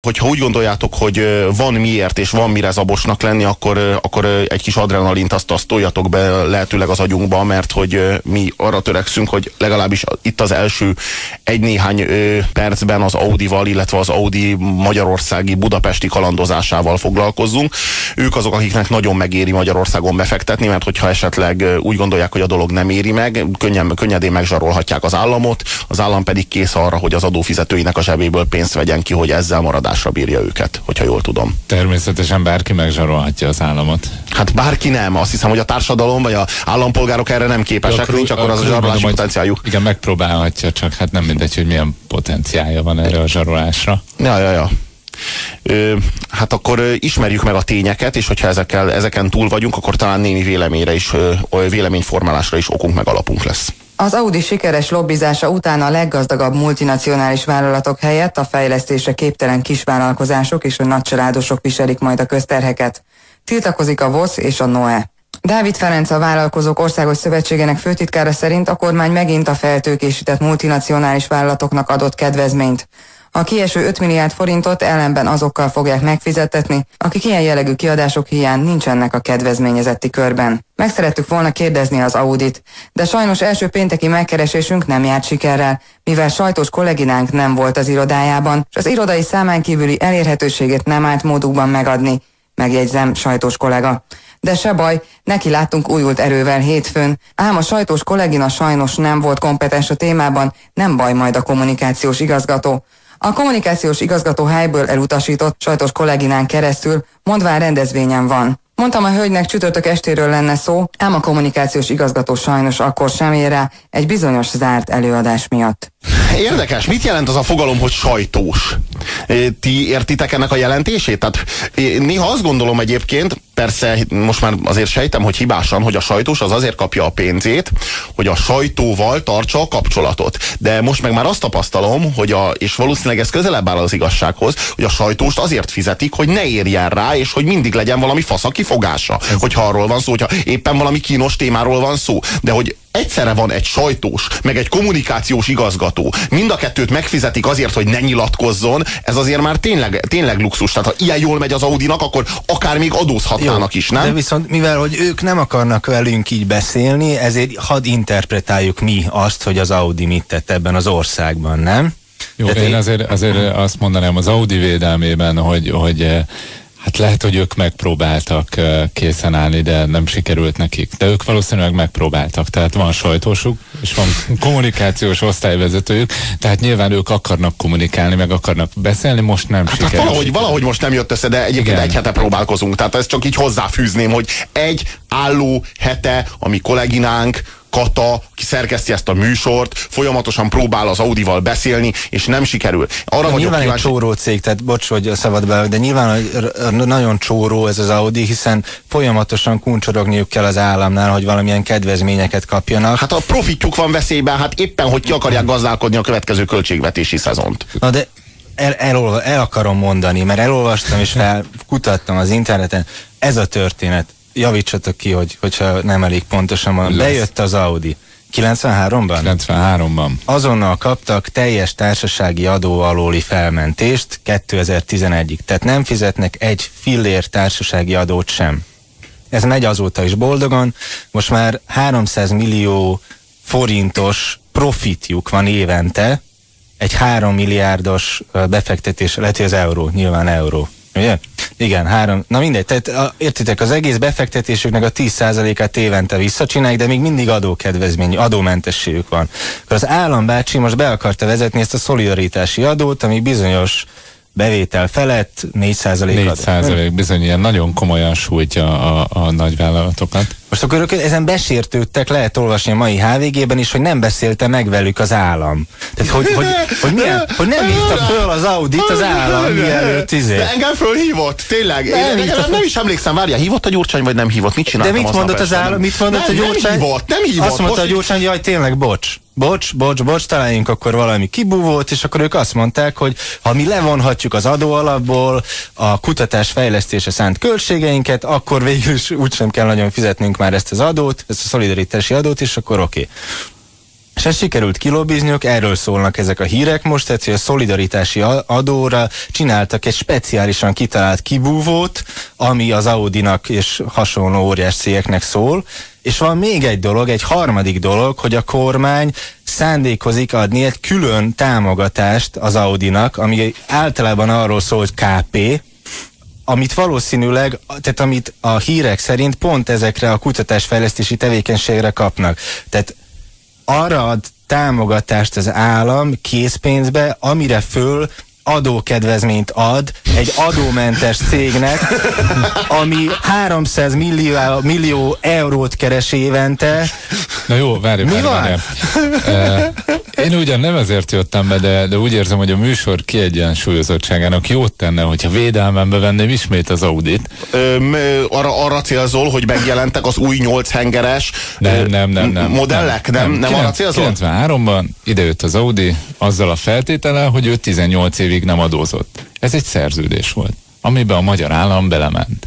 Hogyha úgy gondoljátok, hogy van miért és van mire zabosnak lenni, akkor egy kis adrenalint azt toljatok be lehetőleg az agyunkba, mert hogy mi arra törekszünk, hogy legalábbis itt az első egy-néhány percben az Audival, illetve az Audi magyarországi budapesti kalandozásával foglalkozzunk. Ők azok, akiknek nagyon megéri Magyarországon befektetni, mert hogyha esetleg úgy gondolják, hogy a dolog nem éri meg, könnyedén megzsarolhatják az államot, az állam pedig kész arra, hogy az adófizetőinek a zsebéből pénzt vegyen ki, hogy ezzel maradásra bírja őket, hogyha jól tudom. Természetesen bárki megzsarolhatja az államot. Hát bárki nem. Azt hiszem, hogy a társadalom vagy az állampolgárok erre nem képesek, nincs akkor az a zsarolási potenciáljuk. Igen, megpróbálhatja, csak hát nem mindegy, hogy milyen potenciálja van erre a zsarolásra. Ja. Hát akkor ismerjük meg a tényeket, és hogyha ezeken túl vagyunk, akkor talán némi véleményformálásra is okunk meg alapunk lesz. Az Audi sikeres lobbizása után a leggazdagabb multinacionális vállalatok helyett a fejlesztésre képtelen kisvállalkozások és a nagycsaládosok viselik majd a közterheket. Tiltakozik a VOSZ és a NOE. Dávid Ferenc, a Vállalkozók Országos Szövetségének főtitkára szerint a kormány megint a feltőkésített multinacionális vállalatoknak adott kedvezményt. A kieső 5 milliárd forintot ellenben azokkal fogják megfizettetni, akik ilyen jellegű kiadások hiány nincsenek a kedvezményezetti körben. Meg szerettük volna kérdezni az Audit, de sajnos első pénteki megkeresésünk nem járt sikerrel, mivel sajtós kolléginánk nem volt az irodájában, és az irodai számán kívüli elérhetőségét nem állt módukban megadni, megjegyzem, sajtós kollega. De se baj, neki láttunk újult erővel hétfőn, ám a sajtós kollégina sajnos nem volt kompetens a témában, nem baj, majd a kommunikációs igazgató. A kommunikációs igazgató helyből elutasított sajtos kolléginán keresztül, mondván rendezvényen van. Mondtam a hölgynek, csütörtök estéről lenne szó, ám a kommunikációs igazgató sajnos akkor sem ér rá egy bizonyos zárt előadás miatt. Érdekes, mit jelent az a fogalom, hogy sajtós? Ti értitek ennek a jelentését? Tehát néha azt gondolom egyébként, persze most már azért sejtem, hogy hibásan, hogy a sajtós az azért kapja a pénzét, hogy a sajtóval tartsa a kapcsolatot. De most meg már azt tapasztalom, hogy és valószínűleg ez közelebb áll az igazsághoz, hogy a sajtóst azért fizetik, hogy ne érjen rá, és hogy mindig legyen valami fasz a kifogása. Hogyha arról van szó, hogyha éppen valami kínos témáról van szó. De hogy egyszerre van egy sajtós, meg egy kommunikációs igazgató, mind a kettőt megfizetik azért, hogy ne nyilatkozzon, ez azért már tényleg luxus. Tehát ha ilyen jól megy az Audinak, akkor akár még adózhatnának is, nem? De viszont mivel, hogy ők nem akarnak velünk így beszélni, ezért hadd interpretáljuk mi azt, hogy az Audi mit tett ebben az országban, nem? Jó, én azért azt mondanám az Audi védelmében, hogy hát lehet, hogy ők megpróbáltak készen állni, de nem sikerült nekik. De ők valószínűleg megpróbáltak. Tehát van sajtósuk, és van kommunikációs osztályvezetőjük, tehát nyilván ők akarnak kommunikálni, meg akarnak beszélni, most nem sikerült. Valahogy most nem jött össze, de egyébként egy hete próbálkozunk. Tehát ezt csak így hozzáfűzném, hogy egy álló hete, ami kolléginánk, Kata, aki szerkeszti ezt a műsort, folyamatosan próbál az Audival beszélni, és nem sikerül. Arra vagyok nyilván kíváncsi... egy csóró cég, tehát bocs, hogy a szabad be, de nyilván nagyon csóró ez az Audi, hiszen folyamatosan kuncsorogniuk kell az államnál, hogy valamilyen kedvezményeket kapjanak. Hát a profitjuk van veszélyben, hát éppen, hogy ki akarják gazdálkodni a következő költségvetési szezont. Na de el akarom mondani, mert elolvastam és felkutattam az interneten, ez a történet. Javítsatok ki, hogyha nem elég pontosan van. Bejött az Audi. 93-ban? 93-ban. Azonnal kaptak teljes társasági adó alóli felmentést 2011-ig. Tehát nem fizetnek egy fillér társasági adót sem. Ez megy azóta is boldogan. Most már 300 millió forintos profitjuk van évente. Egy 3 milliárdos befektetés, lehet, hogy az euró, nyilván euró. Ugye? Igen, na mindegy, tehát értitek, az egész befektetésüknek a 10%-át évente visszacsinálják, de még mindig adókedvezmény, adómentességük van. Akkor az állambácsi most be akarta vezetni ezt a szolidaritási adót, ami bizonyos bevétel felett 4%. 4% bizony, ilyen nagyon komolyan sújtja a nagyvállalatokat. Most akkor ők ezen besértődtek, lehet olvasni a mai HVG-ben is, hogy nem beszélte meg velük az állam. Tehát, hogy nem hívta föl az Audit az állam, mielőtt De engem fölhívott, tényleg. Nem is emlékszem, várjál, hívott a Gyurcsány, vagy nem hívott? Mit csináltam? De mit mondott az állam? Mit mondott a Gyurcsány? Nem hívott. Azt mondta a Gyurcsány, hogy jaj, tényleg bocs, találjunk akkor valami kibúvót, és akkor ők azt mondták, hogy ha mi levonhatjuk az adóalapból a kutatás fejlesztése szánt költségeinket, akkor végül is úgysem kell nagyon fizetnünk már ezt az adót, ezt a szolidaritási adót, és akkor oké. És ezt sikerült kilobizniuk, erről szólnak ezek a hírek most, tehát hogy a szolidaritási adóra csináltak egy speciálisan kitalált kibúvót, ami az Audinak és hasonló óriás cégeknek szól, és van még egy dolog, egy harmadik dolog, hogy a kormány szándékozik adni egy külön támogatást az Audinak, ami általában arról szól, hogy KP, amit valószínűleg, tehát amit a hírek szerint pont ezekre a kutatásfejlesztési tevékenységre kapnak. Tehát arra ad támogatást az állam készpénzbe, amire föl adókedvezményt ad egy adómentes cégnek, ami 300 millió eurót keres évente. Na jó, várj. Én ugyan nem ezért jöttem be, de úgy érzem, hogy a műsor kiegyensúlyozottságának jót tenne, hogyha védelmembe venném ismét az Audit. Arra célzol, hogy megjelentek az új 8 hengeres modellek? Nem arra célzol? 93-ban idejött az Audi azzal a feltétellel, hogy ő 18 évig nem adózott. Ez egy szerződés volt, amiben a magyar állam belement.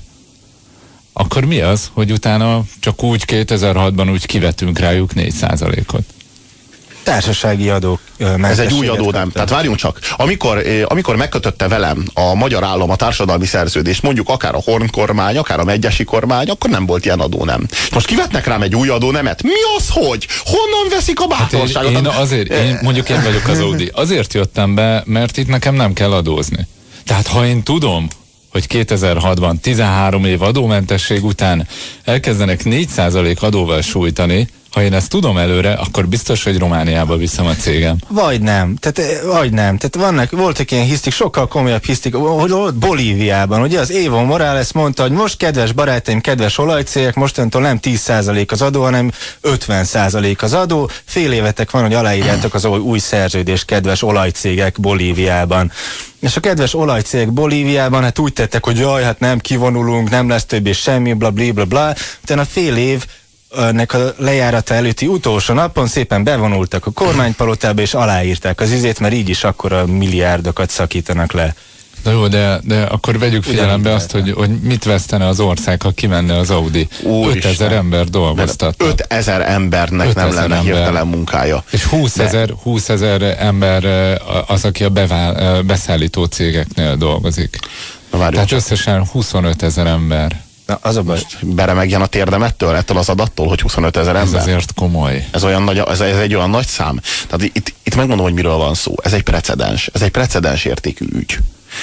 Akkor mi az, hogy utána csak úgy 2006-ban úgy kivetünk rájuk 4%-ot? Társasági adók. Ez egy új adó, nem. Tehát várjunk csak. Amikor megkötötte velem a magyar állam a társadalmi szerződést, mondjuk akár a Horn kormány, akár a Medgyessy kormány, akkor nem volt ilyen adó, nem. Most kivetnek rám egy új adónemet? Mi az, hogy? Honnan veszik a bátorságot? Én vagyok az Audi. Azért jöttem be, mert itt nekem nem kell adózni. Tehát ha én tudom, hogy 2006-ban 13 év adómentesség után elkezdenek 4% adóval sújtani, ha én ezt tudom előre, akkor biztos, hogy Romániába viszem a cégem. Vagy nem. Tehát voltak ilyen hisztik, sokkal komolyabb hisztik, hogy ott Bolíviában, ugye az Evo Morales mondta, hogy most kedves barátaim, kedves olajcégek, mostantól nem 10% az adó, hanem 50% az adó. Fél évetek van, hogy aláírjátok az új szerződést, kedves olajcégek Bolíviában. És a kedves olajcégek Bolíviában hát úgy tettek, hogy jaj, hát nem kivonulunk, nem lesz többé semmi, bla bla bla bla. Utána fél év nek a lejárata előtti utolsó napon szépen bevonultak a kormánypalotába és aláírták az izét, mert így is akkor a milliárdokat szakítanak le. Na jó, de akkor vegyük figyelembe azt, hogy mit vesztene az ország, ha kimenne az Audi. 5000 ember dolgoztat. 5000 embernek nem lenne hirtelen munkája. És 20 000 ember az, aki a beszállító cégeknél dolgozik. Tehát összesen 25 000 ember. Na, az a baj. Beremegjen a térdemettől, ettől az adattól, hogy 25 000 ember. Ez azért komoly. Ez egy olyan nagy szám. Tehát itt megmondom, hogy miről van szó. Ez egy precedens értékű ügy.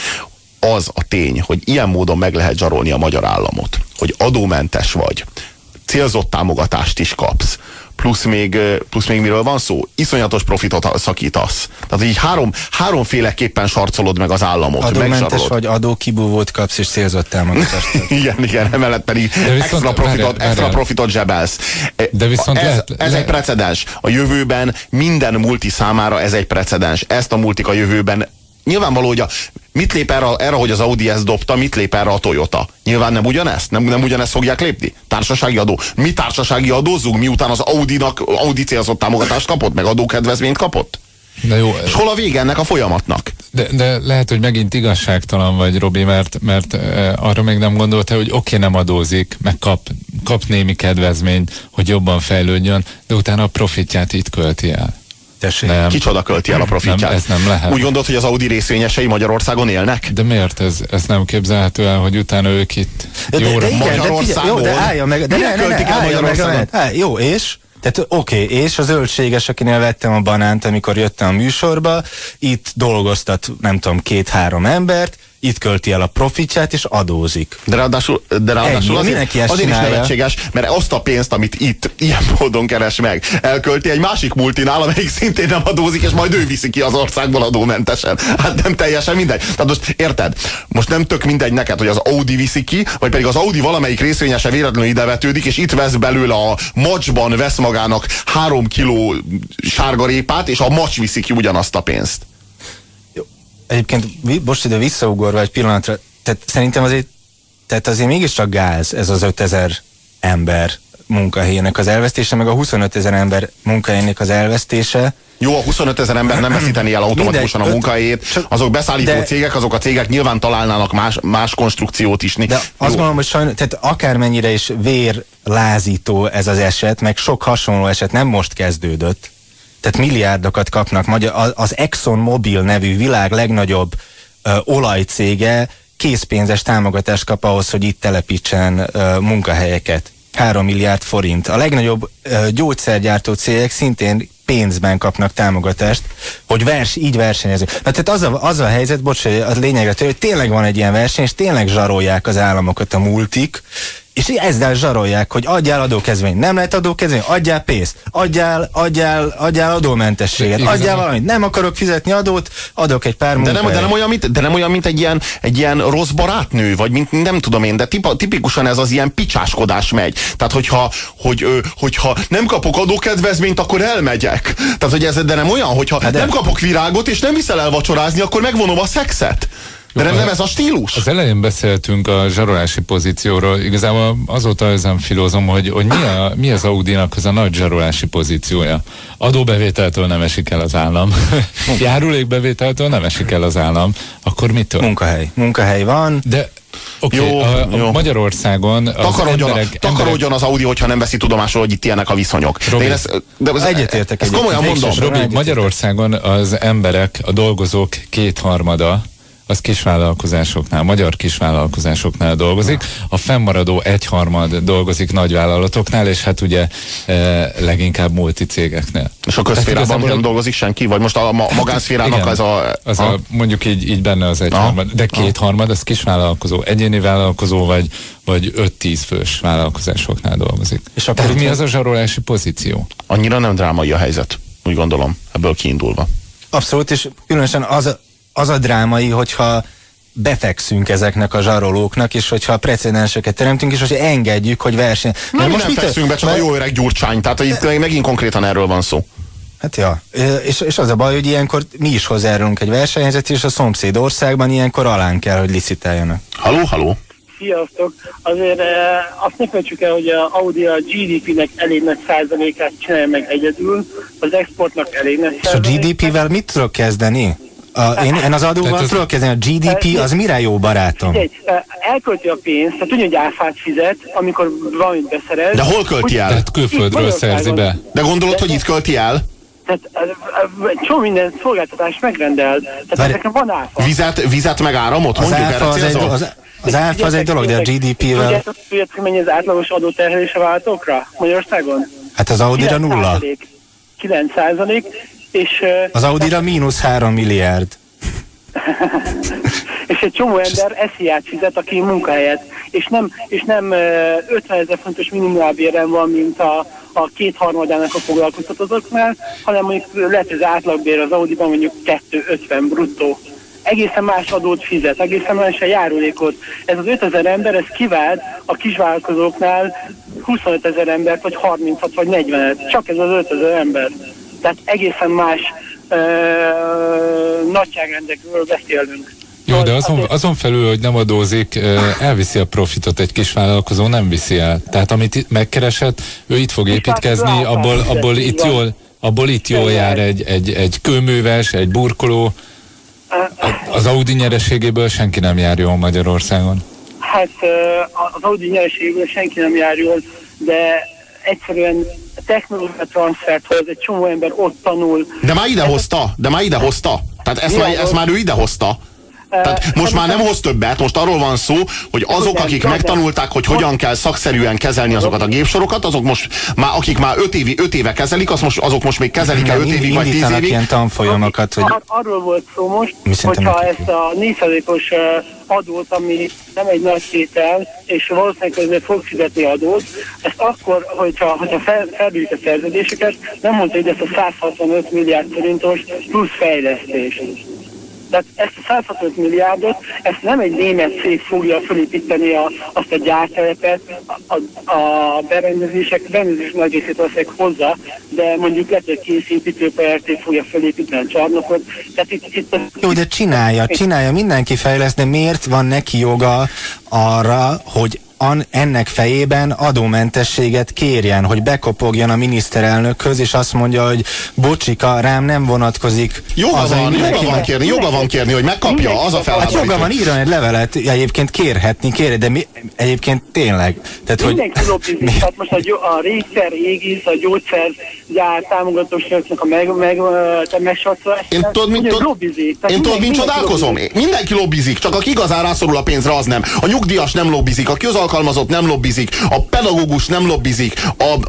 Az a tény, hogy ilyen módon meg lehet zsarolni a magyar államot, hogy adómentes vagy, célzott támogatást is kapsz, plusz még miről van szó? Iszonyatos profitot szakítasz. Tehát így háromféleképpen sarcolod meg az államot. Adómentes vagy, adókibúvót kapsz és célzott támogatást. igen, emellett pedig extra profitot zsebelsz. De viszont ez egy precedens. A jövőben minden multi számára ez egy precedens. Ezt a multik a jövőben nyilvánvaló, hogy mit lép erre, hogy az Audi ezt dobta, mit lép erre a Toyota? Nyilván nem ugyanezt? Nem ugyanezt fogják lépni? Társasági adó. Mi társasági adózzunk, miután az Audi célzott támogatást kapott, meg adókedvezményt kapott? De jó. És hol a vége ennek a folyamatnak? De lehet, hogy megint igazságtalan vagy, Robi, mert arra még nem gondoltál, hogy oké, nem adózik, meg kap némi kedvezményt, hogy jobban fejlődjön, de utána a profitját itt költi el. Nem. Kicsoda költi el a profitját? Ez nem lehet. Úgy gondolt, hogy az Audi részvényesei Magyarországon élnek? De miért ez nem képzelhető el, hogy utána ők itt Magyarországon? De állja meg, jó, és? Tehát oké, és a zöldséges, akinél vettem a banánt, amikor jöttem a műsorba, itt dolgoztat, nem tudom, 2-3 embert, itt költi el a profitját, és adózik. De ráadásul azért is nevetséges, mert azt a pénzt, amit itt ilyen módon keres meg, elkölti egy másik multinál, amelyik szintén nem adózik, és majd ő viszi ki az országból adómentesen. Hát nem teljesen mindegy. Tehát most érted? Most nem tök mindegy neked, hogy az Audi viszi ki, vagy pedig az Audi valamelyik részvényese véletlenül idevetődik, és itt vesz belőle a macsban, vesz magának 3 kiló sárgarépát, és a macs viszi ki ugyanazt a pénzt. Egyébként most ide visszaugorva egy pillanatra, tehát szerintem azért mégiscsak gáz ez az 5000 ember munkahelyének az elvesztése, meg a 25 000 ember munkahelyének az elvesztése. Jó, a 25 000 ember nem veszíteni el automatikusan a munkahelyét, azok beszállító cégek, azok a cégek nyilván találnának más konstrukciót is. De azt gondolom, hogy sajnos, tehát akármennyire is vérlázító ez az eset, meg sok hasonló eset nem most kezdődött, tehát milliárdokat kapnak. Az ExxonMobil nevű világ legnagyobb olajcége készpénzes támogatást kap ahhoz, hogy itt telepítsen munkahelyeket. 3 milliárd forint. A legnagyobb gyógyszergyártó cégek szintén pénzben kapnak támogatást, hogy így versenyezünk. Tehát az a helyzet, a lényegre hogy tényleg van egy ilyen verseny, és tényleg zsarolják az államokat a multik, és ezzel zsarolják, hogy adjál adókedvényt. Nem lehet adókedvény, adjál pénzt, adjál adómentességet, adjál valamit. Nem akarok fizetni adót, adok egy pár munkahelyet. De nem olyan, mint egy ilyen rossz barátnő, vagy mint nem tudom én, de tipikusan ez az ilyen picsáskodás megy. Tehát, hogyha nem kapok adókedvezményt, akkor elmegyek. Tehát, hogy ez, de nem olyan, hogyha nem kapok virágot, és nem viszel el vacsorázni, akkor megvonom a szexet. De nem ez a stílus? Az elején beszéltünk a zsarolási pozícióról. Igazából azóta ezen filózom, hogy mi az Audinak az a nagy zsarolási pozíciója. Adóbevételtől nem esik el az állam. Járulékbevételtől nem esik el az állam. Akkor mitől? Munkahely van. De Oké, Magyarországon takarodjon az Audi, hogyha nem veszi tudomásul, hogy itt ilyenek a viszonyok. Robi, egyetértek. Ezt komolyan mondom. Robi, Magyarországon az emberek, a dolgozók 2/3 az kisvállalkozásoknál, magyar kisvállalkozásoknál dolgozik, a fennmaradó 1/3 dolgozik nagyvállalatoknál, és hát ugye leginkább multicégeknél. És a közszférában nem dolgozik senki? Vagy most a magánszférának igen, mondjuk így benne az 1/3, de 2/3 az kisvállalkozó, egyéni vállalkozó, vagy 5-10 fős vállalkozásoknál dolgozik. És akkor mi az a zsarolási pozíció? Annyira nem drámai a helyzet, úgy gondolom, ebből kiindulva. Abszolút, és különösen az a drámai, hogyha befekszünk ezeknek a zsarolóknak, és hogyha precedenseket teremtünk, és hogyha engedjük, hogy verseny. Nem fekszünk be, csak a jó öreg Gyurcsány, tehát itt megint konkrétan erről van szó. Hát ja, és az a baj, hogy ilyenkor mi is hozzájárulunk egy versenyhelyzet, és a szomszéd országban ilyenkor alánk kell, hogy licitáljanak. Halló? Sziasztok! Azért azt ne felejtsük el, hogy a Audi a GDP-nek elég nagy százalékát csinálja meg egyedül, az exportnak elég nagy százalékát. És a GDP-vel mit tudok kezdeni? Én az adóval tudok kezdeni, a GDP az mire jó barátom? Elkölti a pénzt, tehát tudja, hogy áfát fizet, amikor valamit beszerez. De hol költi el? Tehát külföldről szerzi be. De gondolod, hogy itt költi el? Tehát csomó minden szolgáltatás megrendel. Tehát ezeken van áfa. Vizet meg áramot? Az áfa az egy dolog, de a GDP-vel... Tudjátok, hogy mennyi az átlagos adóterhelése váltókra Magyarországon? Hát az Audira 0. 9%. És, az Audira -3 milliárd. És egy csomó ember esziát fizet, aki munkahelyet. És nem 50 000 fontos minimálbéren van, mint a 2/3 a foglalkoztatóknál, hanem mondjuk lehet, hogy az átlagbér az Audiban mondjuk 250 bruttó. Egészen más adót fizet, egészen más a járulékot. Ez az 5000 ember, ez kivált a kisvállalkozóknál 25 000 embert, vagy 36 vagy 40-et. Csak ez az 5000 ember. Tehát egészen más nagyságrendekről beszélünk. Jó, de azon felül, hogy nem adózik, elviszi a profitot egy kis vállalkozó, nem viszi el. Tehát amit megkeresett, ő itt fog építkezni, abból itt jól jár egy kőműves, egy burkoló. Az Audi nyereségéből senki nem jár jól Magyarországon. Hát az Audi nyereségéből senki nem jár jól, de egyszerűen a technológia transfert hoz, egy csomó ember ott tanul. De már idehozta. Tehát ezt már ő idehozta. Tehát most már nem hoz többet, most arról van szó, hogy azok, akik megtanulták, hogy hogyan kell szakszerűen kezelni azokat a gépsorokat, azok most már, akik már 5 éve kezelik, azok most még kezelik-e 5 évig vagy 10 évig? Ilyen tanfolyamokat, hogy... Arról volt szó most, hogyha ezt a 4%-os adót, ami nem egy nagy tétel, és valószínűleg közben fog fizetni adót, ezt akkor, hogyha felbírjuk a szerződéseket, nem mondta, hogy ezt a 165 milliárd forintos plusz fejlesztés. Tehát ezt a 165 milliárdot, ezt nem egy német cég fogja felépíteni azt a gyártelepet, a berendezés nagy részét valószínűleg hozzá, de mondjuk lehet, hogy készítőpályát fogja felépíteni a csarnokot. Jó, de csinálja, mindenki fejleszt, de miért van neki joga arra, hogy ennek fejében adómentességet kérjen, hogy bekopogjon a miniszterelnökhöz, és azt mondja, hogy bocsika, rám nem vonatkozik. Joga van kérni, hogy megkapja, az a feladata. Hát joga van, írjon egy levelet, egyébként kérhetni, de Egyébként tényleg. Tehát, mindenki lobbizik. Tehát most a Richter, Égis, a gyógyszergyár támogatóságnak a megsatszolás. Én tudod, mint csodálkozom? Mindenki lobbizik, csak aki igazán rászorul a pénzre, az nem. A nyugdíjas nem lobbizik, a közalkalmazott nem lobbizik, a pedagógus nem lobbizik,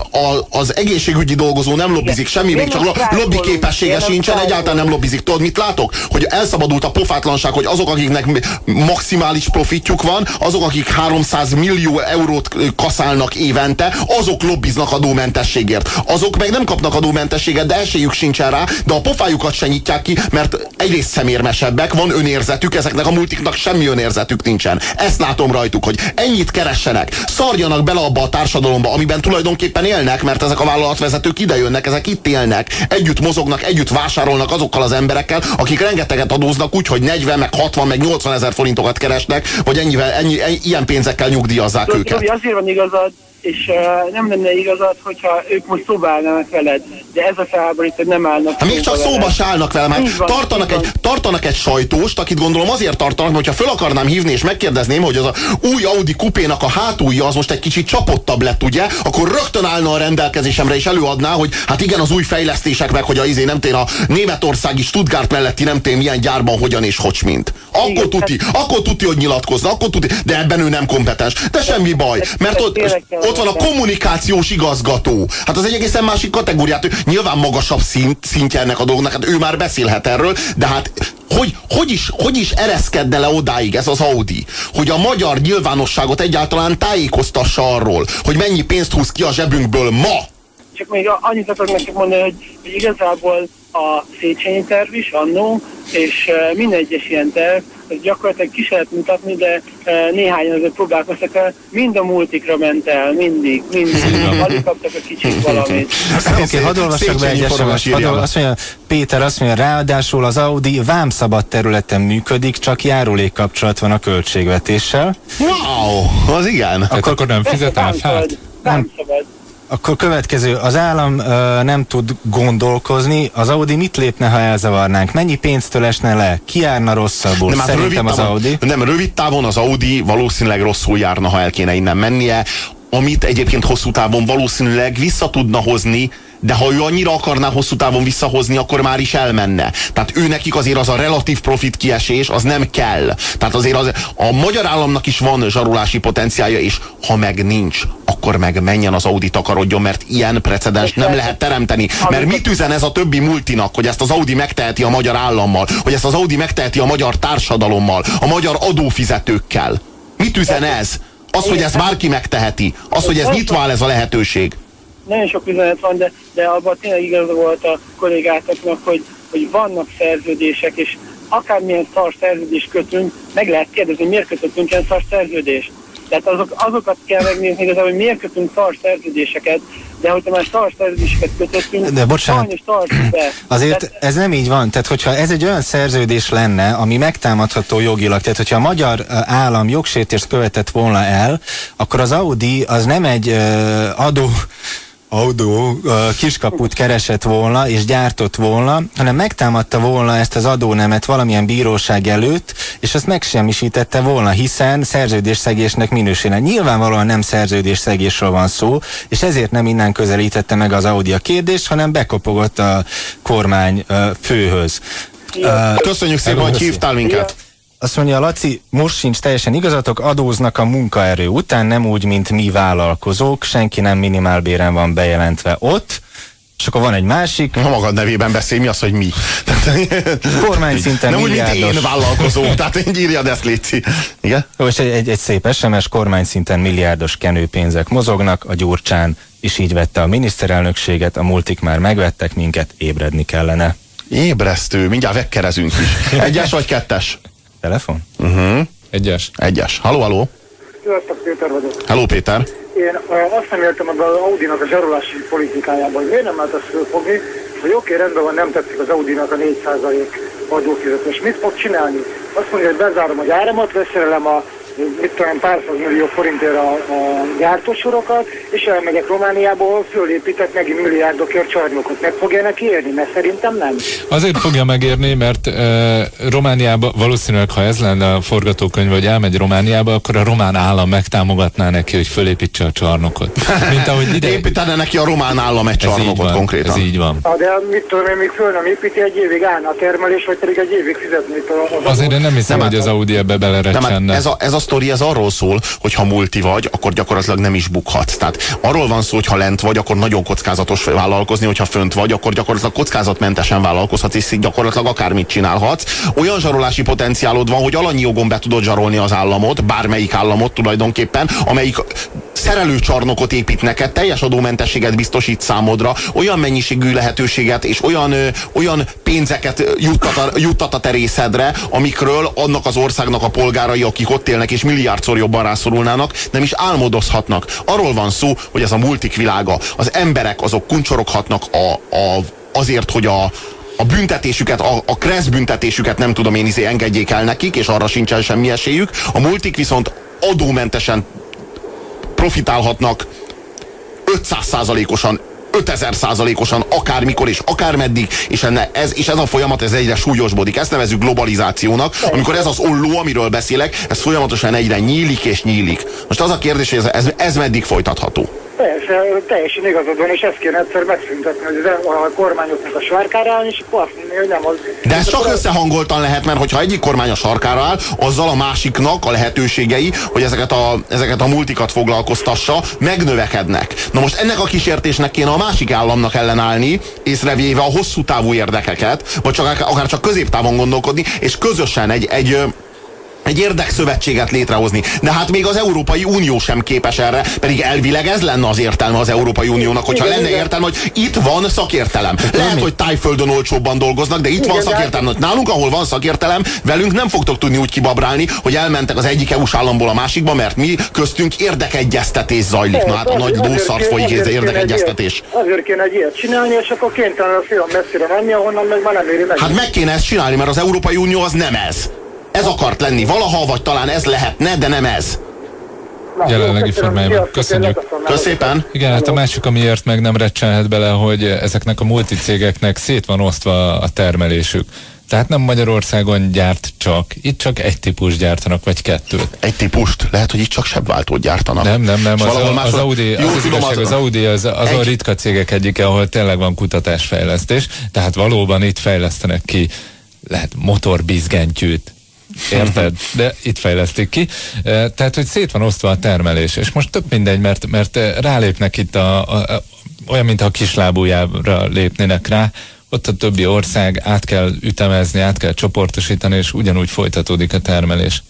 az egészségügyi dolgozó nem lobbizik, semmi, még csak lobby képessége sincsen, egyáltalán nem lobbizik. Tudod, mit látok? Hogy elszabadult a pofátlanság, hogy azok, akiknek maximális profitjuk van, azok, akik 300 millió eurót kaszálnak évente, azok lobbiznak adómentességért. Azok meg nem kapnak adómentességet, de esélyük sincsen rá, de a pofájukat se nyitják ki, mert egyrészt szemérmesebbek, van önérzetük, ezeknek a multiknak semmi önérzetük nincsen. Ezt látom rajtuk, hogy ennyit keressenek, szarjanak bele abba a társadalomba, amiben tulajdonképpen élnek, mert ezek a vállalatvezetők idejönnek, ezek itt élnek, együtt mozognak, együtt vásárolnak azokkal az emberekkel, akik rengeteget adóznak úgy, hogy 40, meg 60, meg 80 ezer forintokat keresnek, vagy ilyen pénzekkel nyugdíjazzák őket. Robi, azért van igazad, és nem lenne igazad, hogyha ők most szóba állnának veled, de ez a felháborító nem állnak. Hát még csak szóba se állnak velem, mert tartanak egy sajtóst, akit gondolom azért tartanak, hogyha föl akarnám hívni és megkérdezném, hogy az a új Audi kupénak a hátulja az most egy kicsit csapottabb lett, ugye, akkor rögtön állna a rendelkezésemre és előadná, hogy hát igen, az új fejlesztések meg, hogy a németországi Stuttgart melletti nem tény milyen gyárban hogyan és hogy mint. Akkor tuti, hogy nyilatkozna, akkor tuti, de ebben ő nem kompetens. De semmi baj, mert ott van a kommunikációs igazgató. Hát az egy egészen másik kategóriát. Nyilván magasabb szintje ennek a dolognak, hát ő már beszélhet erről, de hát hogy is ereszkedne le odáig ez az Audi, hogy a magyar nyilvánosságot egyáltalán tájékoztassa arról, hogy mennyi pénzt húz ki a zsebünkből ma. Csak még annyit akarok nekik mondani, hogy igazából a Széchenyi terv is annó, és minden egyes ilyen terv, hogy gyakorlatilag ki se lehet mutatni, de néhányan azért próbálkoztak el, mind a multikra ment el, mindig. Alig kaptak a kicsik valamit. Oké, hadd olvassak be egy SMS-t. Azt mondja, Péter azt mondja, ráadásul az Audi vámszabad területen működik, csak járulékkapcsolat van a költségvetéssel. Wow, az igen. Akkor nem fizetem fel? Nem szabad. Akkor következő, az állam nem tud gondolkozni, az Audi mit lépne, ha elzavarnánk? Mennyi pénztől esne le? Ki járna rosszabbul? Szerintem az Audi. Nem, rövid távon az Audi valószínűleg rosszul járna, ha el kéne innen mennie, amit egyébként hosszú távon valószínűleg vissza tudna hozni, de ha ő annyira akarná hosszú távon visszahozni, akkor már is elmenne. Tehát ő nekik azért az a relatív profit kiesés, az nem kell. Tehát azért a magyar államnak is van zsarulási potenciálja, és ha meg nincs, akkor meg menjen az Audi takarodjon, mert ilyen precedens nem lehet teremteni. Mert mit üzen ez a többi multinak, hogy ezt az Audi megteheti a magyar állammal, hogy ezt az Audi megteheti a magyar társadalommal, a magyar adófizetőkkel? Mit üzen ez? Az, hogy ezt bárki megteheti. Az, hogy ez nyitva áll ez a lehetőség. Nagyon sok üzenet van, de abban tényleg igaza volt a kollégátoknak, hogy vannak szerződések, és akármilyen szar szerződést kötünk, meg lehet kérdezni, miért kötöttünk ilyen szar szerződést. Tehát azokat kell megnézni igazából, hogy miért kötünk szar szerződéseket, de hogyha már szar szerződéseket kötöttünk, de bocsánat, azért tehát, ez nem így van. Tehát, hogyha ez egy olyan szerződés lenne, ami megtámadható jogilag, tehát, hogyha a magyar állam jogsértést követett volna el, akkor az Audi az nem egy adó kiskaput keresett volna és gyártott volna, hanem megtámadta volna ezt az adónemet valamilyen bíróság előtt, és azt megsemmisítette volna, hiszen szerződésszegésnek minősülne. Nyilvánvalóan nem szerződésszegésről van szó, és ezért nem innen közelítette meg az Audi a kérdést, hanem bekopogott a kormány főhöz. Köszönjük szépen, hogy hívtál minket. Azt mondja, Laci, most sincs teljesen igazatok, adóznak a munkaerő után, nem úgy, mint mi vállalkozók, senki nem minimálbéren van bejelentve ott, és akkor van egy másik. Ha magad nevében beszélj, mi az, hogy mi? Kormány szinten milliárdos. Nem úgy, mint én vállalkozó, tehát írjad ezt, léci. Igen? És egy szép SMS, kormány szinten milliárdos kenőpénzek mozognak, a Gyurcsán is így vette a miniszterelnökséget, a multik már megvettek minket, ébredni kellene. Ébresztő, mindjárt vekkerezünk is. Egyes vagy kettes? Telefon? Egyes. Halló. Sziasztok, Péter vagyok. Hello, Péter. Én azt nem értem az Audinak a zsarulási politikájában, hogy miért nem lehet azt fölfogni, hogy oké, rendben van, nem tetszik az Audinak a 4% adófizetés. Mit fog csinálni? Azt mondja, hogy bezárom a gyáramat, leszerelem a mit tudom, pár millió forintért a gyártósorokat, és elmegyek Romániába, ahol fölépített megint milliárdokért csarnokot. Meg fogja neki érni? Mert szerintem nem. Azért fogja megérni, mert Romániába valószínűleg, ha ez lenne a forgatókönyv, hogy elmegy Romániába, akkor a román állam megtámogatná neki, hogy fölépítse a csarnokot. Mint ahogy ide... Építene neki a román állam egy csarnokot konkrétan. Ez így van. De mit tudom én, még föl nem építi, egy évig állna a termelés, vagy pedig egy évig fizetni. Azért én nem hiszem, hogy az Audi ebbe belerecsenne. Ez a sztori, ez arról szól, hogy ha multi vagy, akkor gyakorlatilag nem is bukhatsz. Tehát arról van szó, hogy ha lent vagy, akkor nagyon kockázatos vállalkozni, hogyha fönt vagy, akkor gyakorlatilag kockázatmentesen vállalkozhatsz, és gyakorlatilag akármit csinálhatsz. Olyan zsarolási potenciálod van, hogy alanyi jogon be tudod zsarolni az államot, bármelyik államot tulajdonképpen, amelyik szerelőcsarnokot épít neked, teljes adómentességet biztosít számodra, olyan mennyiségű lehetőséget és olyan pénzeket juttat a terészedre, amikről annak az országnak a polgárai, akik ott élnek és milliárdszor jobban rászorulnának, nem is álmodozhatnak. Arról van szó, hogy ez a multik világa. Az emberek azok kuncsoroghatnak azért, hogy a büntetésüket, a kressz büntetésüket nem tudom én engedjék el nekik, és arra sincsen semmi esélyük. A multik viszont adómentesen profitálhatnak 500%-osan, 5000%-osan, akármikor és akármeddig, és ez a folyamat ez egyre súlyosbodik. Ezt nevezzük globalizációnak, amikor ez az olló, amiről beszélek, ez folyamatosan egyre nyílik és nyílik. Most az a kérdés, hogy ez meddig folytatható? Persze, teljesen igazad van, és ezt kéne egyszer megszüntetni, hogy a kormányoknak a sarkára áll, és akkor azt mondani, hogy nem az. De ez csak összehangoltan lehet, mert hogyha egyik kormány a sarkára áll, azzal a másiknak a lehetőségei, hogy ezeket a multikat foglalkoztassa, megnövekednek. Na most ennek a kísértésnek kéne a másik államnak ellenállni, észrevéve a hosszú távú érdekeket, vagy akár csak középtávon gondolkodni, és közösen egy érdekszövetséget létrehozni. De hát még az Európai Unió sem képes erre, pedig elvileg ez lenne az értelme az Európai Uniónak, hogyha lenne értelme, hogy itt van szakértelem. Lehet, hogy Tájföldön olcsóbban dolgoznak, de itt van szakértelem. Nálunk, ahol van szakértelem, velünk nem fogtok tudni úgy kibabrálni, hogy elmentek az egyik EU-s államból a másikba, mert mi köztünk érdekegyeztetés zajlik. Na hát a nagy lószart folyik érdekegyeztetés. Azért kéne egy ilyet csinálni, és akkor kénytelen a film messzire menni, ahonnan meg már nem éri meg. Hát meg kéne ezt csinálni, mert az Európai Unió az nem ez. Ez akart lenni valaha, vagy talán ez lehetne, de nem ez. Jelenlegi formájában. Köszönjük. Köszépen. Igen, hát a másik, amiért meg nem recsenhet bele, hogy ezeknek a multicégeknek szét van osztva a termelésük. Tehát nem Magyarországon gyárt csak. Itt csak egy típus gyártanak, vagy kettőt. Egy típust? Lehet, hogy itt csak sebváltót gyártanak. Nem. Az Audi az a ritka cégek egyike, ahol tényleg van kutatásfejlesztés. Tehát valóban itt fejlesztenek ki, lehet motorbizgentyűt. Érted? De itt fejlesztik ki. Tehát, hogy szét van osztva a termelés. És most tök mindegy, mert rálépnek itt olyan, mintha a kislábújára lépnének rá, ott a többi ország át kell ütemezni, át kell csoportosítani, és ugyanúgy folytatódik a termelés.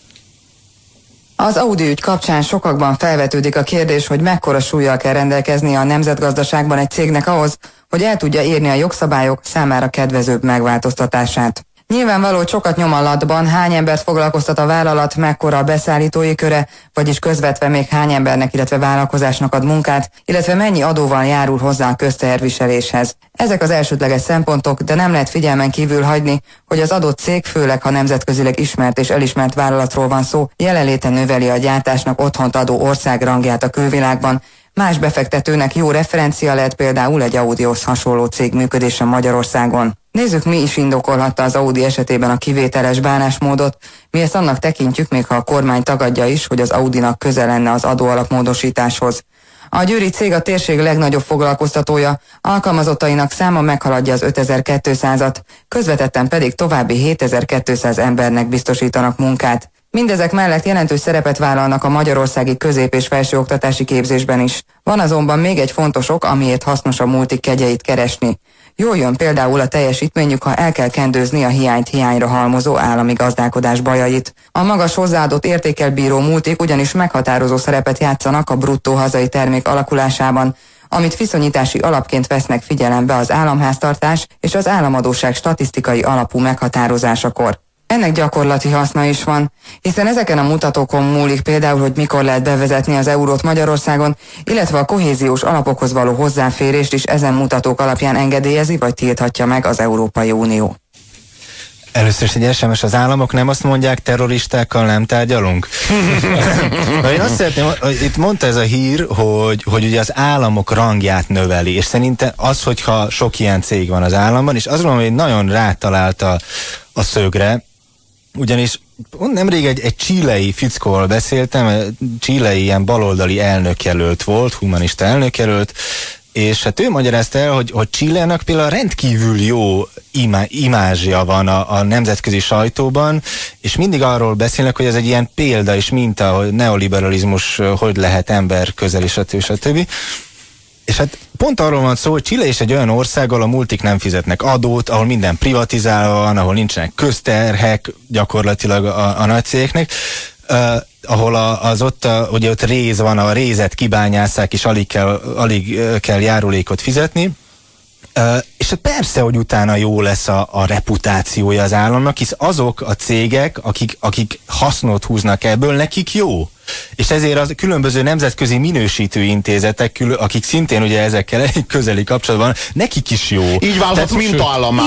Az Audi ügy kapcsán sokakban felvetődik a kérdés, hogy mekkora súllyal kell rendelkeznie a nemzetgazdaságban egy cégnek ahhoz, hogy el tudja érni a jogszabályok számára kedvezőbb megváltoztatását. Nyilvánvaló, sokat nyom alatban, hány embert foglalkoztat a vállalat, mekkora a beszállítói köre, vagyis közvetve még hány embernek, illetve vállalkozásnak ad munkát, illetve mennyi adóval járul hozzá a közteherviseléshez. Ezek az elsődleges szempontok, de nem lehet figyelmen kívül hagyni, hogy az adott cég, főleg ha nemzetközileg ismert és elismert vállalatról van szó, jelenléte növeli a gyártásnak otthont adó ország rangját a külvilágban. Más befektetőnek jó referencia lehet például egy Audihoz hasonló cég működése Magyarországon. Nézzük, mi is indokolhatta az Audi esetében a kivételes bánásmódot. Mi ezt annak tekintjük, még ha a kormány tagadja is, hogy az Audinak köze lenne az adóalapmódosításhoz. A győri cég a térség legnagyobb foglalkoztatója, alkalmazottainak száma meghaladja az 5200-at, közvetetten pedig további 7200 embernek biztosítanak munkát. Mindezek mellett jelentős szerepet vállalnak a magyarországi közép- és felsőoktatási képzésben is. Van azonban még egy fontos ok, amiért hasznos a multik kegyeit keresni. Jól jön például a teljesítményük, ha el kell kendőzni a hiányt hiányra halmozó állami gazdálkodás bajait. A magas hozzáadott értékkel bíró multik ugyanis meghatározó szerepet játszanak a bruttó hazai termék alakulásában, amit viszonyítási alapként vesznek figyelembe az államháztartás és az államadósság statisztikai alapú meghatározásakor. Ennek gyakorlati haszna is van, hiszen ezeken a mutatókon múlik például, hogy mikor lehet bevezetni az eurót Magyarországon, illetve a kohéziós alapokhoz való hozzáférést is ezen mutatók alapján engedélyezi vagy tilthatja meg az Európai Unió. Először is egy SMS, az államok nem azt mondják, terroristákkal nem tárgyalunk? Én azt szeretném, itt mondta ez a hír, hogy ugye az államok rangját növeli, és szerintem az, hogyha sok ilyen cég van az államban, és azt gondolom, hogy nagyon rátalált a szögre, ugyanis nemrég egy chilei fickóval beszéltem, chilei ilyen baloldali elnökjelölt volt, humanista elnökjelölt, és hát ő magyarázta el, hogy Chilének például rendkívül jó imázsia van a nemzetközi sajtóban, és mindig arról beszélnek, hogy ez egy ilyen példa és minta, hogy neoliberalizmus hogy lehet ember közeli, stb. És hát pont arról van szó, hogy Chile is egy olyan ország, ahol a multik nem fizetnek adót, ahol minden privatizálva van, ahol nincsenek közterhek gyakorlatilag a nagy cégeknek, ahol ugye ott réz van, a rézet kibányásszák, és alig kell járulékot fizetni. És persze, hogy utána jó lesz a reputációja az államnak, hisz azok a cégek, akik hasznot húznak ebből, nekik jó. És ezért az különböző nemzetközi minősítő intézetek, akik szintén ugye ezekkel elég közeli kapcsolatban, nekik is jó. Így válhatsz mintaállammá.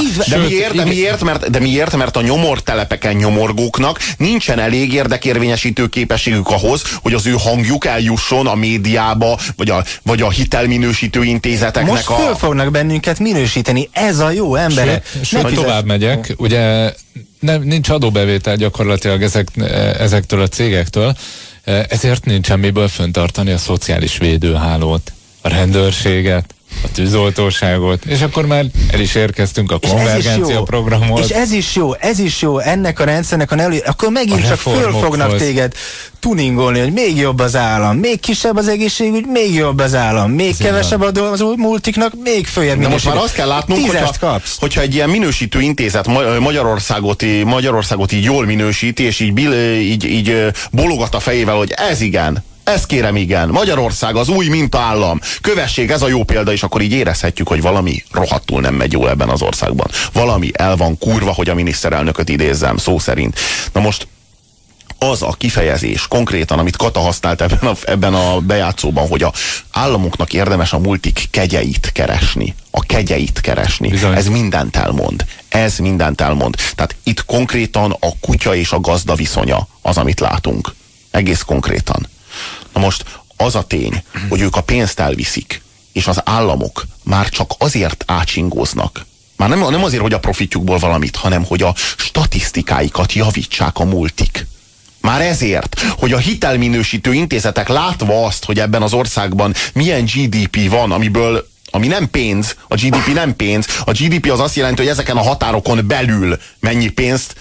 De miért? Mert a nyomortelepeken nyomorgóknak nincsen elég érdekérvényesítő képességük ahhoz, hogy az ő hangjuk eljusson a médiába, vagy a hitelminősítő intézeteknek. Most föl fognak bennünket minősíteni, ez a jó emberek. Sőt, tovább megyek, ugye nincs adóbevétel gyakorlatilag ezektől a cégektől, ezért nincsen miből fenntartani a szociális védőhálót, a rendőrséget, a tűzoltóságot, és akkor már el is érkeztünk a konvergencia programhoz. És ez is jó, ennek a rendszernek akkor megint csak föl fognak téged tuningolni, hogy még jobb az állam, még kisebb az egészségügy, még jobb az állam, még kevesebb az új multiknak, még följebb minősítő. Most már azt kell látnunk, hogyha egy ilyen minősítő intézet Magyarországot így jól minősíti, és így bologat a fejével, hogy ez igen, ez kérem igen, Magyarország az új mintaállam, kövessék, ez a jó példa, és akkor így érezhetjük, hogy valami rohadtul nem megy jól ebben az országban. Valami el van kurva, hogy a miniszterelnököt idézzem, szó szerint. Na most az a kifejezés konkrétan, amit Kata használt ebben a bejátszóban, hogy a államoknak érdemes a multik kegyeit keresni. A kegyeit keresni. Bizony. Ez mindent elmond. Tehát itt konkrétan a kutya és a gazda viszonya az, amit látunk. Egész konkrétan. Na most az a tény, hogy ők a pénzt elviszik, és az államok már csak azért átsingóznak. Már nem azért, hogy a profitjukból valamit, hanem hogy a statisztikáikat javítsák a multik. Már ezért, hogy a hitelminősítő intézetek látva azt, hogy ebben az országban milyen GDP van, ami nem pénz, a GDP nem pénz, a GDP az azt jelenti, hogy ezeken a határokon belül mennyi pénzt,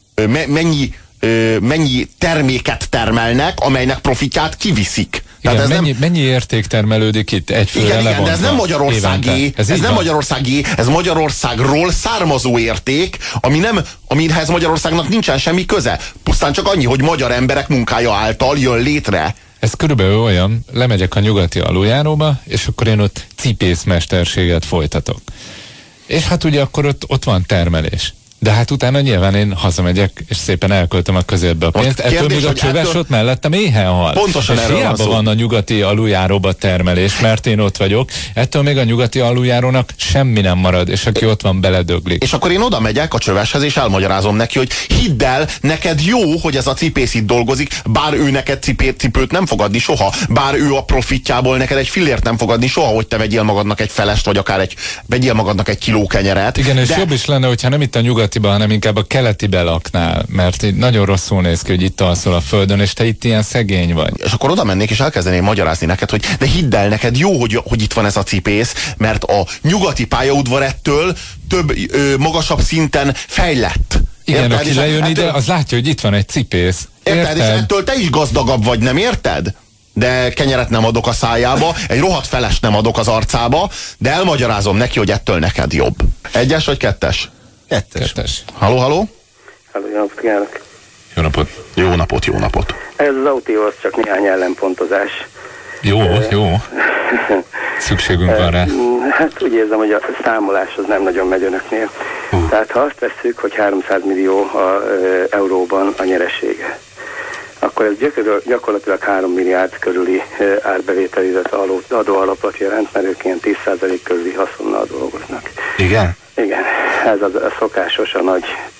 mennyi terméket termelnek, amelynek profitját kiviszik. Igen, ez mennyi érték termelődik itt egyfőre lebontva? Igen, de ez nem Magyarországi, ez Magyarországról származó érték, amihez Magyarországnak nincsen semmi köze. Pusztán csak annyi, hogy magyar emberek munkája által jön létre. Ez körülbelül olyan, lemegyek a nyugati aluljáróba, és akkor én ott cipészmesterséget folytatok. És hát ugye akkor ott van termelés. De hát utána nyilván én hazamegyek, és szépen elköltöm a közérbe a pénzt. Ettől még a csöves ott mellettem éhen hal. Pontosan erről hiába van a nyugati aluljáróba termelés, mert én ott vagyok. Ettől még a nyugati aluljárónak semmi nem marad, és aki ott van, beledöglik. És akkor én oda megyek a csöveshez, és elmagyarázom neki, hogy hidd el, neked jó, hogy ez a cipész itt dolgozik, bár ő neked cipőt nem fog adni soha, bár ő a profitjából neked egy fillért nem fog adni soha, hogy te vegyél magadnak egy felest, vagy akár vegyél magadnak egy kiló kenyeret. Igen, és jobb is lenne, hogyha nem itt a nyugatiba, hanem inkább a keletibe laknál, mert így nagyon rosszul néz ki, hogy itt alszol a földön, és te itt ilyen szegény vagy. És akkor oda mennék, és elkezdeném magyarázni neked, hogy de hidd el, neked jó, hogy itt van ez a cipész, mert a nyugati pályaudvar ettől több magasabb szinten fejlett. Igen, érted? Aki lejön ide, az látja, hogy itt van egy cipész. Érted? És ettől te is gazdagabb vagy, nem érted? De kenyeret nem adok a szájába, egy rohadt felest nem adok az arcába, de elmagyarázom neki, hogy ettől neked jobb. Egyes vagy kettes? Kettes. Halló? Halló, jó napot kívánok. Jó napot. Jó napot. Ez az autóhoz csak néhány ellenpontozás. Jó. Szükségünk van rá. Hát úgy érzem, hogy a számolás az nem nagyon megy önöknél. Tehát ha azt vesszük, hogy 300 millió euróban a nyeresége, akkor ez gyakorlatilag 3 milliárd körüli árbevétel, illetve adóalapot jelent, mert ők ilyen 10% körüli haszonnal dolgoznak. Igen? Igen, ez a szokásos a nagy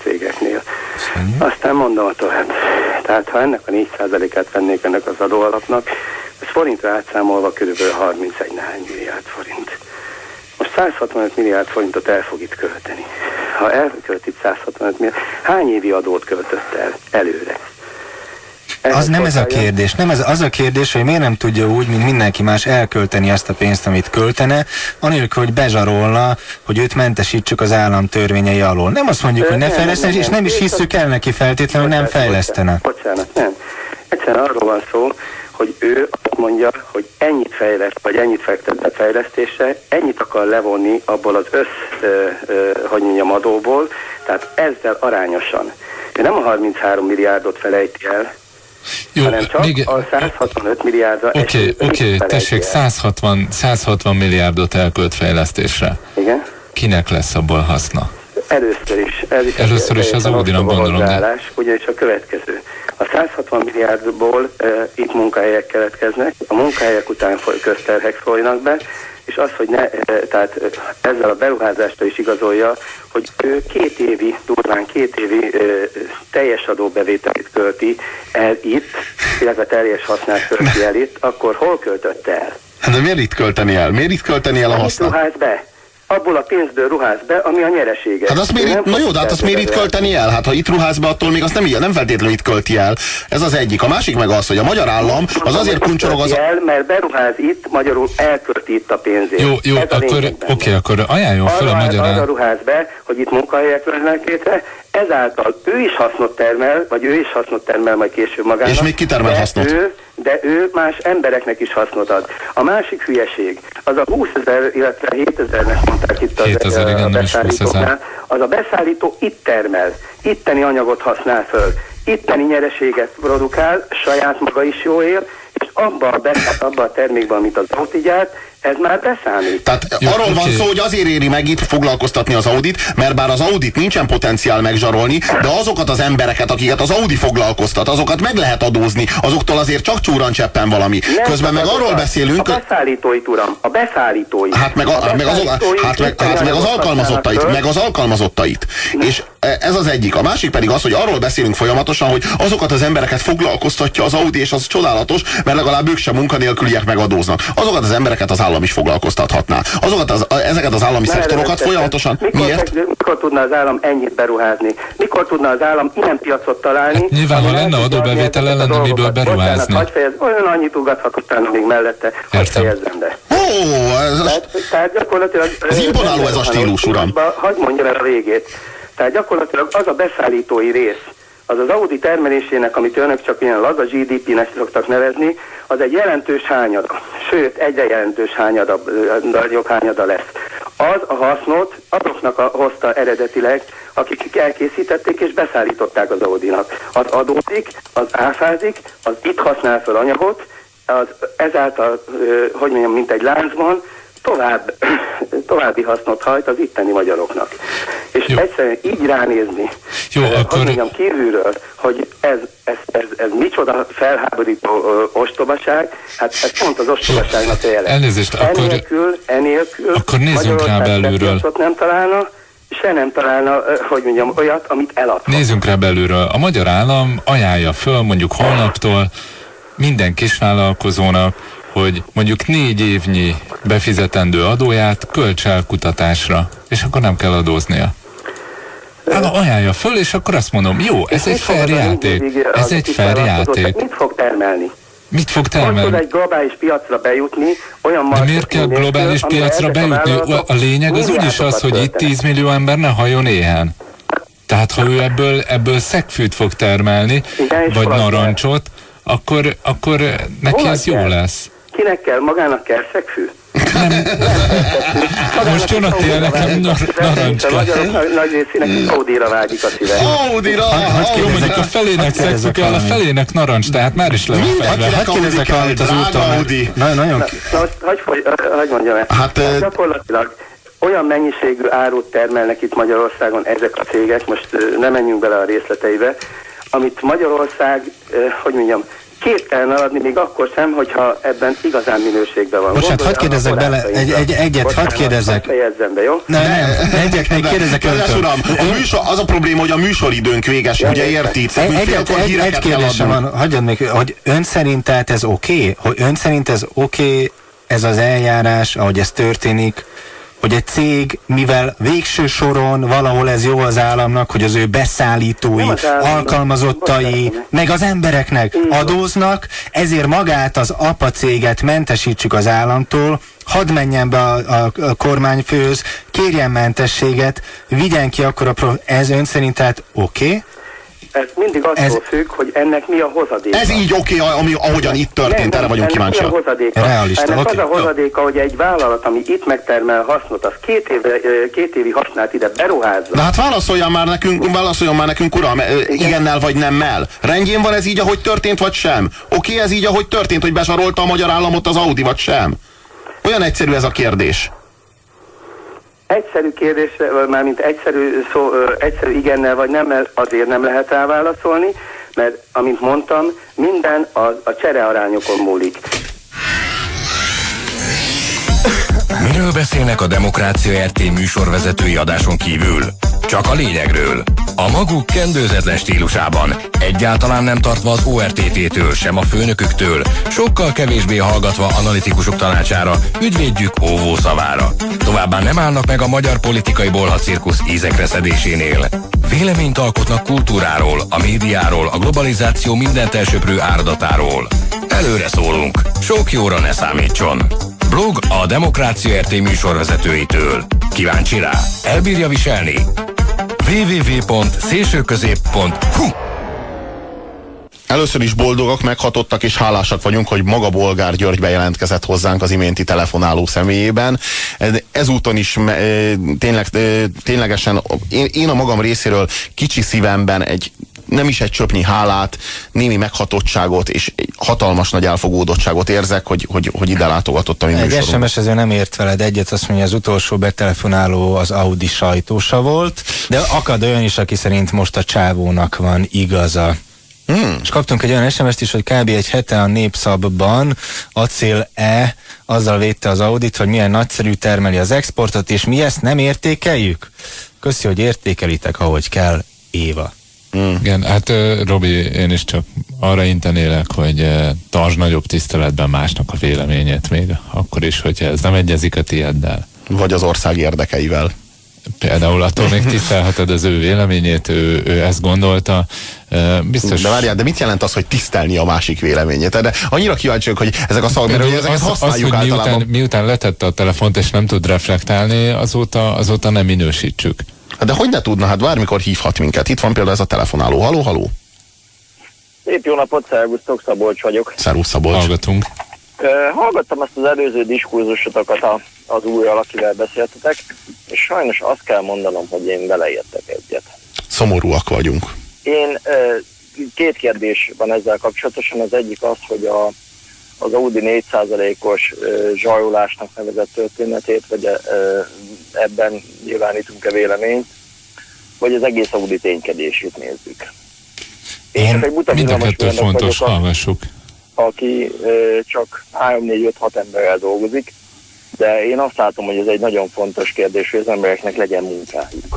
cégeknél. Aztán mondom tovább. Tehát ha ennek a 4%-át vennék ennek az adóalapnak, ez forintra átszámolva körülbelül 31 milliárd forint. Most 165 milliárd forintot el fog itt költeni. Ha elkölt itt 165 milliárd, hány évi adót költött el előre? Az nem ez a kérdés. Nem az a kérdés, hogy miért nem tudja úgy, mint mindenki más elkölteni azt a pénzt, amit költene, anélkül, hogy bezsarolna, hogy őt mentesítsük az állam törvényei alól. Nem azt mondjuk, hogy ne fejlesztenek, és nem is hisszük el neki feltétlenül, hogy nem fejlesztenek. Bocsánat, nem. Egyszerűen arról van szó, hogy ő azt mondja, hogy ennyit fejleszt, vagy ennyit fektet be fejlesztésre, ennyit akar levonni abból az adóból, tehát ezzel arányosan. Ő nem a 33 milliárdot felejti el, jó, hanem csak még a 165 milliárdra Oké, tessék, 160 milliárdot elkölt fejlesztésre. Igen? Kinek lesz abból haszna? Először is az Audinak gondolom. Ugyanis a következő. A 160 milliárdból itt munkahelyek keletkeznek, a munkahelyek után közterhek folynak be, és az, hogy tehát ezzel a beruházást is igazolja, hogy ő durván két évi teljes adóbevételét költi el itt, illetve teljes hasznát költi el itt, akkor hol költötte el? Hát de miért itt költeni el? Miért itt költeni el a hasznát? Ruház be. Abból a pénzből ruház be, ami a nyeresége. Hát azt miért, na jó, de hát azt miért itt költeni el? Hát ha itt ruház be, attól még azt nem feltétlenül itt költi el. Ez az egyik. A másik meg az, hogy a magyar állam az azért kuncsorog az... Mert beruház itt, magyarul elkölti itt a pénzét. Jó, akkor ajánljon fel a magyar állam. Arra ruház be, hogy itt munkahelyek lennek létre, ezáltal ő is hasznot termel, majd később magának. És még kitermel hasznot. De ő más embereknek is hasznot ad. A másik hülyeség, az a 20 000, illetve 7 000-nek mondták itt a beszállítóknál, az a beszállító itt termel, itteni anyagot használ föl, itteni nyereséget produkál, saját maga is jól él, és abban a termékben, amit az Audi gyárt, ez már beszámít. Tehát arról van szó, hogy azért éri meg itt foglalkoztatni az Audit, mert bár az Audit nincsen potenciál megzsarolni, de azokat az embereket, akiket az Audi foglalkoztat, azokat meg lehet adózni, azoktól azért csak csúran cseppen valami. Nem, közben meg arról beszélünk... A beszállítóit, uram, a beszállítóit. Meg az alkalmazottait. És ez az egyik. A másik pedig az, hogy arról beszélünk folyamatosan, hogy azokat az embereket foglalkoztatja az Audi, és az csodálatos, mert legalább ők sem munkanélküliek megadóznak. Azokat az embereket az állam is foglalkoztathatná. Ezeket az állami szektorokat folyamatosan... Miért? Mikor tudna az állam ennyit beruházni? Mikor tudna az állam ilyen piacot találni? Hát nyilván, ha lenne adóbevétele, lenne miből beruházni. Olyan annyit ugathat utána még mellette, hogy fejezzem be. Tehát gyakorlatilag... Ez imponáló ez a stílus, uram. Hadd mondjam el a végét. Tehát gyakorlatilag az a beszállítói rész, az az Audi termelésének, amit önök csak ilyen laza GDP-nek szoktak nevezni, az egy jelentős hányada. Sőt, egyre jelentős hányada, nagyobb hányada lesz. Az a hasznot azoknak hozta eredetileg, akik elkészítették és beszállították az Audinak. Az adózik, az áfázik, az itt használ fel anyagot, az ezáltal, mint egy láncban, további hasznot hajt az itteni magyaroknak. És egyszerűen így ránézni, kívülről, hogy ez micsoda felháborító ostobaság, hát ez pont az ostobaságnak a jele. Elnézést, Enélkül akkor nézzünk rá belülről. Nem találna, se nem találna, olyat, amit eladhat. Nézzünk rá belülről. A magyar állam ajánlja föl mondjuk holnaptól minden kisvállalkozónak, hogy mondjuk 4 évnyi befizetendő adóját költs el kutatásra, és akkor nem kell adóznia. Ajánlja föl, és akkor azt mondom, jó, ez egy fair játék. Ez egy fair játék. Mit fog termelni? Mit fog termelni? Hogy tud egy globális piacra bejutni, olyan... De miért kell globális piacra bejutni? A lényeg az úgyis az, hogy itt 10 millió ember ne hajjon éhen. Tehát ha ő ebből szegfűt fog termelni, vagy narancsot, akkor neki ez jó lesz. Kinek kell? Magának kell szegfű? Nem. Most jön a tél, nekem narancs kell. Nagy részének Audira vágyik a szíve. Audira! Jó, mondjuk a felének szegfű kell, a felének narancs, tehát már is le van felve. Hát kérdezzek valamit az úton. Nagyon... Hogy mondjam ezt? Gyakorlatilag olyan mennyiségű árut termelnek itt Magyarországon ezek a cégek, most nem menjünk bele a részleteibe, amit Magyarország, képtelen eladni még akkor sem, hogyha ebben igazán minőségben van. Bocsánat, hadd kérdezzek bele, egyet hadd kérdezzek. Fejezzem be, jó? Nem, egyet még kérdezek öntől. Uram, az a probléma, hogy a műsoridőnk véges, ugye érti? Egy kérdésem van, hagyjad még, hogy ön szerint tehát ez oké? Hogy ön szerint ez oké, ez az eljárás, ahogy ez történik, hogy egy cég, mivel végső soron valahol ez jó az államnak, hogy az ő beszállítói, alkalmazottai, meg az embereknek adóznak, ezért magát az apa céget mentesítsük az államtól, hadd menjen be a kormányfőhöz, kérjen mentességet, vigyen ki akkor ez ön szerint tehát oké? Ez mindig attól függ, hogy ennek mi a hozadéka. Ez így oké, ahogyan itt történt, erre vagyunk kíváncsiak. Realista, ennek az a hozadéka, hogy egy vállalat, ami itt megtermel hasznot, az két évi hasznát ide beruházza. De hát válaszoljon már nekünk, uram, igennel vagy nemmel. Rendjén van ez így, ahogy történt, vagy sem? Oké, ez így, ahogy történt, hogy bezsarolta a magyar államot az Audi, vagy sem? Olyan egyszerű ez a kérdés. Egyszerű kérdésre, mármint egyszerű igennel vagy nemmel azért nem lehet elválaszolni, mert, amint mondtam, minden a cserearányokon múlik. Miről beszélnek a Demokrácia RT műsorvezetői adáson kívül? Csak a lényegről. A maguk kendőzetlen stílusában, egyáltalán nem tartva az ORTT-től, sem a főnöküktől, sokkal kevésbé hallgatva analitikusok tanácsára, ügyvédjük óvó szavára. Továbbá nem állnak meg a magyar politikai bolhacirkusz ízekre szedésénél. Véleményt alkotnak kultúráról, a médiáról, a globalizáció mindent elsöprő áradatáról. Előre szólunk, sok jóra ne számítson. Blog a Demokrácia RT műsorvezetőitől. Kíváncsi rá? Elbírja viselni? www.szélsőközép.hu Először is boldogak, meghatottak és hálásak vagyunk, hogy maga Bolgár György bejelentkezett hozzánk az iménti telefonáló személyében. Ezúton is ténylegesen én a magam részéről kicsi szívemben nem is egy csöpnyi hálát, némi meghatottságot és egy hatalmas nagy elfogódottságot érzek, hogy ide látogatott a mi műsorunk. Egy SMS-ező nem ért veled egyet, azt mondja, az utolsó betelefonáló az Audi sajtósa volt, de akad olyan is, aki szerint most a csávónak van igaza. És kaptunk egy olyan SMS-t is, hogy kb. Egy hete a Népszabban Acél E azzal védte az Audit, hogy milyen nagyszerű termeli az exportot, és mi ezt nem értékeljük? Köszi, hogy értékelitek, ahogy kell, Éva. Igen, hát Robi, én is csak arra intenélek, hogy tartsd nagyobb tiszteletben másnak a véleményét még, akkor is, hogyha ez nem egyezik a tieddel. Vagy az ország érdekeivel. Például attól még tisztelheted az ő véleményét, ő ezt gondolta. Biztos... De várjál, de mit jelent az, hogy tisztelni a másik véleményét? De annyira kíváncsiak, hogy ezek a szakmérők, hogy ezeket használjuk hogy általában. Miután letette a telefont és nem tud reflektálni, azóta nem minősítsük. De hogy ne tudna? Hát bármikor hívhat minket. Itt van például ez a telefonáló. Haló? Szép jó napot, szervusztok, Szabolcs vagyok. Szervusz, Szabolcs. Hallgatunk. Hallgattam ezt az előző diskurzusotokat az újjal, akivel beszéltetek, és sajnos azt kell mondanom, hogy én beleértek egyet. Szomorúak vagyunk. Én két kérdés van ezzel kapcsolatosan. Az egyik az, hogy az Audi 4%-os zsarolásnak nevezett történetét, vagy ebben nyilvánítunk-e véleményt, vagy az egész Audi ténykedését nézzük. Mind a kettő fontos, hallgassuk. Aki csak 3-4-5-6 emberrel dolgozik, de én azt látom, hogy ez egy nagyon fontos kérdés, hogy az embereknek legyen munkájuk.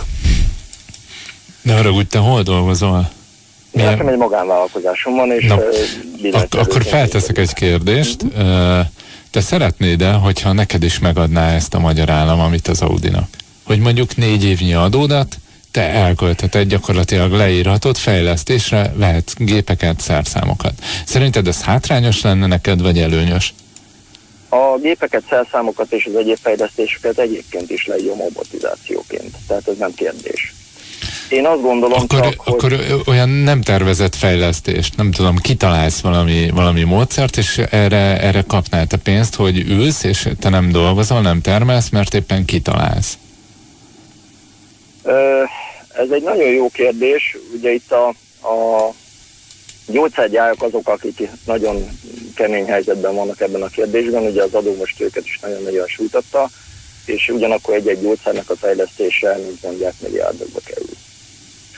De haragudj, te hol dolgozol? Nekem egy magánvállalkozásom van, és... Akkor felteszek egy kérdést. Te szeretnéd-e, hogyha neked is megadná ezt a magyar állam, amit az Audinak? Hogy mondjuk 4 évnyi adódat, te elköltheted, gyakorlatilag leírhatod, fejlesztésre vehetsz gépeket, szerszámokat. Szerinted ez hátrányos lenne neked, vagy előnyös? A gépeket, szerszámokat és az egyéb fejlesztéseket egyébként is leírom robotizációként. Tehát ez nem kérdés. Én azt gondolom akkor olyan nem tervezett fejlesztést, nem tudom, kitalálsz valami módszert, és erre kapnál te pénzt, hogy ülsz, és te nem dolgozol, nem termelsz, mert éppen kitalálsz. Ez egy nagyon jó kérdés. Ugye itt a gyógyszergyárak azok, akik nagyon kemény helyzetben vannak ebben a kérdésben. Ugye az adó most őket is nagyon-nagyon sújtotta, és ugyanakkor egy-egy gyógyszernek a fejlesztése, mint mondják, milliárdokba kerül.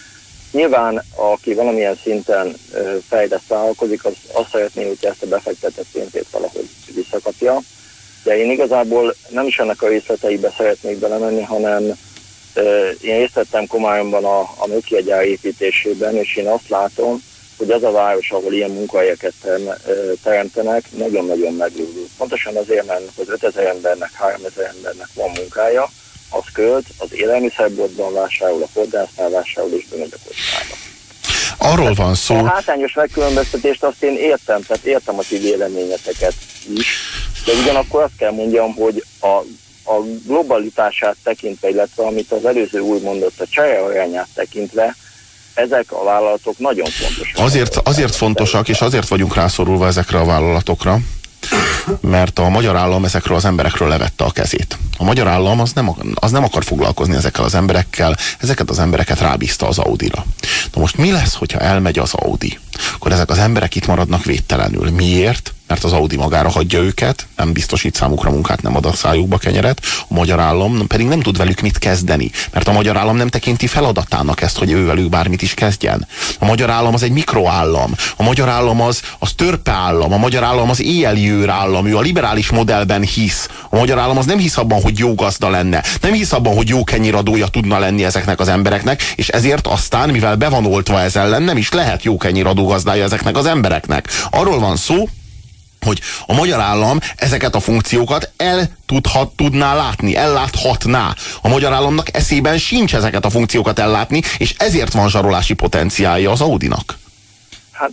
Nyilván, aki valamilyen szinten fejleszt vállalkozik, az azt szeretné, hogy ezt a befektetett pénzét valahogy visszakapja. De én igazából nem is ennek a részleteibe szeretnék belemenni, hanem én részt vettem Komályomban a Nokia gyár építésében, és én azt látom, hogy az a város, ahol ilyen munkahelyeket teremtenek, nagyon-nagyon meglődő. Pontosan azért, mert az 5000 embernek, 3000 embernek van munkája, az költ, az élelmiszerboltban vásárol, a fordásznál vásárol és bemegy a kocsmába. Arról van szó. A hátrányos megkülönböztetést azt én értem, tehát értem a ti véleményeteket is, de ugyanakkor azt kell mondjam, hogy a globalitását tekintve, illetve amit az előző úr mondott, a cserearányát tekintve, ezek a vállalatok nagyon fontosak. Azért fontosak, és azért vagyunk rászorulva ezekre a vállalatokra, mert a magyar állam ezekről az emberekről levette a kezét. A magyar állam az nem akar foglalkozni ezekkel az emberekkel, ezeket az embereket rábízta az Audira. Na most mi lesz, hogyha elmegy az Audi? Akkor ezek az emberek itt maradnak védtelenül. Miért? Mert az Audi magára hagyja őket, nem biztosít számukra munkát, nem ad a szájukba kenyeret, a magyar állam pedig nem tud velük mit kezdeni, mert a magyar állam nem tekinti feladatának ezt, hogy ő velük bármit is kezdjen. A magyar állam az egy mikroállam, a magyar állam az törpeállam, a magyar állam az éjjeli állam, ő a liberális modellben hisz. A magyar állam az nem hisz abban, hogy jó gazda lenne, nem hisz abban, hogy jó kenyiradója tudna lenni ezeknek az embereknek, és ezért aztán, mivel be van oltva ez ellen, nem is lehet jó kenyiradó gazdája ezeknek az embereknek. Arról van szó, hogy a magyar állam ezeket a funkciókat tudná látni, elláthatná. A magyar államnak eszében sincs ezeket a funkciókat ellátni, és ezért van zsarolási potenciálja az Audinak. Hát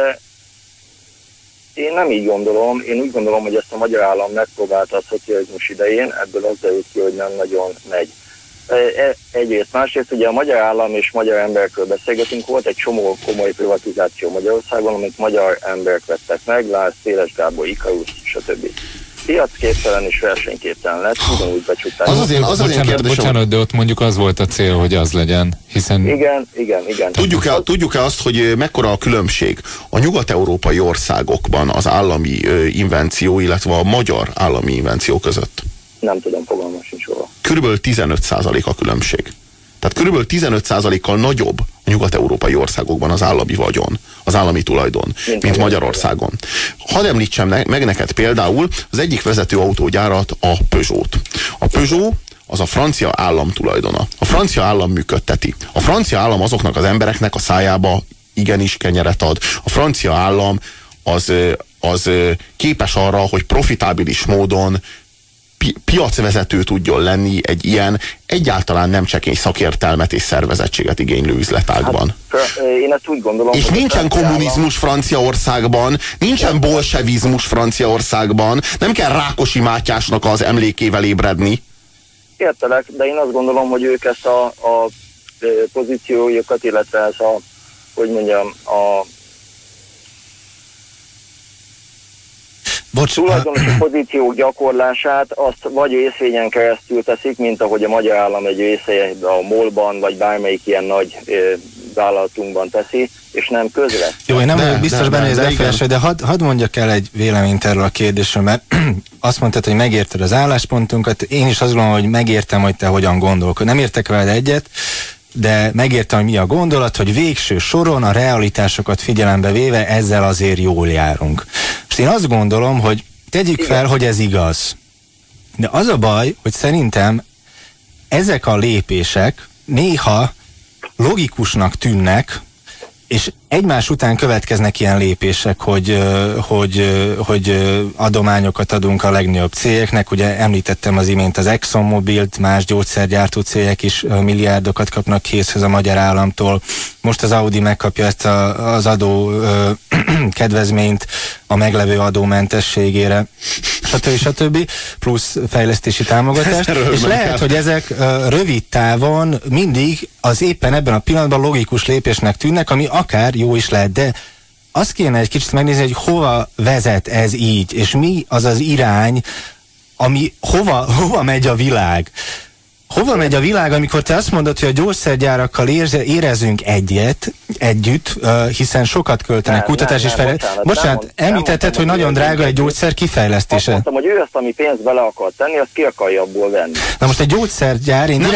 én nem így gondolom. Én úgy gondolom, hogy ezt a magyar állam megpróbálta a szocializmus idején, ebből az derült ki, hogy nem nagyon megy. Egyrészt, másrészt ugye a magyar állam és magyar emberekről beszélgetünk, volt egy csomó komoly privatizáció Magyarországon, amit magyar emberek vettek meg, Lász, Széles Gábor, Ikarus, stb. Piacképtelen és versenyképtelen lett, ugyanúgy becsukták. Bocsánat, de ott mondjuk az volt a cél, hogy az legyen, hiszen... Igen. Tudjuk-e azt, hogy mekkora a különbség a nyugat-európai országokban az állami invenció, illetve a magyar állami invenció között? Nem tudom, fogalmam sincs róla. Körülbelül 15% a különbség. Tehát körülbelül 15%-kal nagyobb a nyugat-európai országokban az állami vagyon, az állami tulajdon, mint Magyarországon. Hadd említsem meg neked például az egyik vezető autógyárat, a Peugeot-t. A Peugeot az a francia állam tulajdona. A francia állam működteti. A francia állam azoknak az embereknek a szájába igenis kenyeret ad. A francia állam az képes arra, hogy profitábilis módon piacvezető tudjon lenni egy ilyen egyáltalán nem csekély szakértelmet és szervezettséget igénylő üzletágban. Hát, én ezt úgy gondolom, és nincsen kommunizmus Franciaországban, nincsen bolsevizmus Franciaországban, nem kell Rákosi Mátyásnak az emlékével ébredni. Értelek, de én azt gondolom, hogy ők ezt a pozíciójukat, illetve ez a, hogy mondjam, a tulajdonosi pozíciók gyakorlását azt vagy részvényen keresztül teszik, mint ahogy a magyar állam egy része a MOL-ban, vagy bármelyik ilyen nagy vállalatunkban teszi, és nem közre. Jó, én nem vagyok biztos benne, hogy ez elfelső, de hadd mondjak el egy véleményt erről a kérdésről, mert azt mondtad, hogy megérted az álláspontunkat, én is azt gondolom, hogy megértem, hogy te hogyan gondolkodsz. Nem értek veled egyet, de megértem, hogy mi a gondolat, hogy végső soron a realitásokat figyelembe véve ezzel azért jól járunk. És én azt gondolom, hogy tegyük fel, hogy ez igaz. De az a baj, hogy szerintem ezek a lépések néha logikusnak tűnnek, és egymás után következnek ilyen lépések, hogy adományokat adunk a legnagyobb cégeknek. Ugye említettem az imént az ExxonMobilt, más gyógyszergyártó cégek is milliárdokat kapnak készhez a magyar államtól. Most az Audi megkapja ezt az adó kedvezményt a meglevő adómentességére, stb. Plusz fejlesztési támogatást. És lehet, hogy ezek rövid távon mindig az éppen ebben a pillanatban logikus lépésnek tűnnek, ami akár jó is lehet, de azt kéne egy kicsit megnézni, hogy hova vezet ez így, és mi az az irány, ami hova megy a világ. Hova megy a világ, amikor te azt mondod, hogy a gyógyszergyárakkal érezünk együtt, hiszen sokat költenek kutatás és fejlesztés. Bocsánat, említetted, hogy nagyon drága egy gyógyszer kifejlesztése. Azt mondtam, hogy ő azt, ami pénzt bele akar tenni, azt ki akarja abból venni. Na most egy gyógyszergyár, én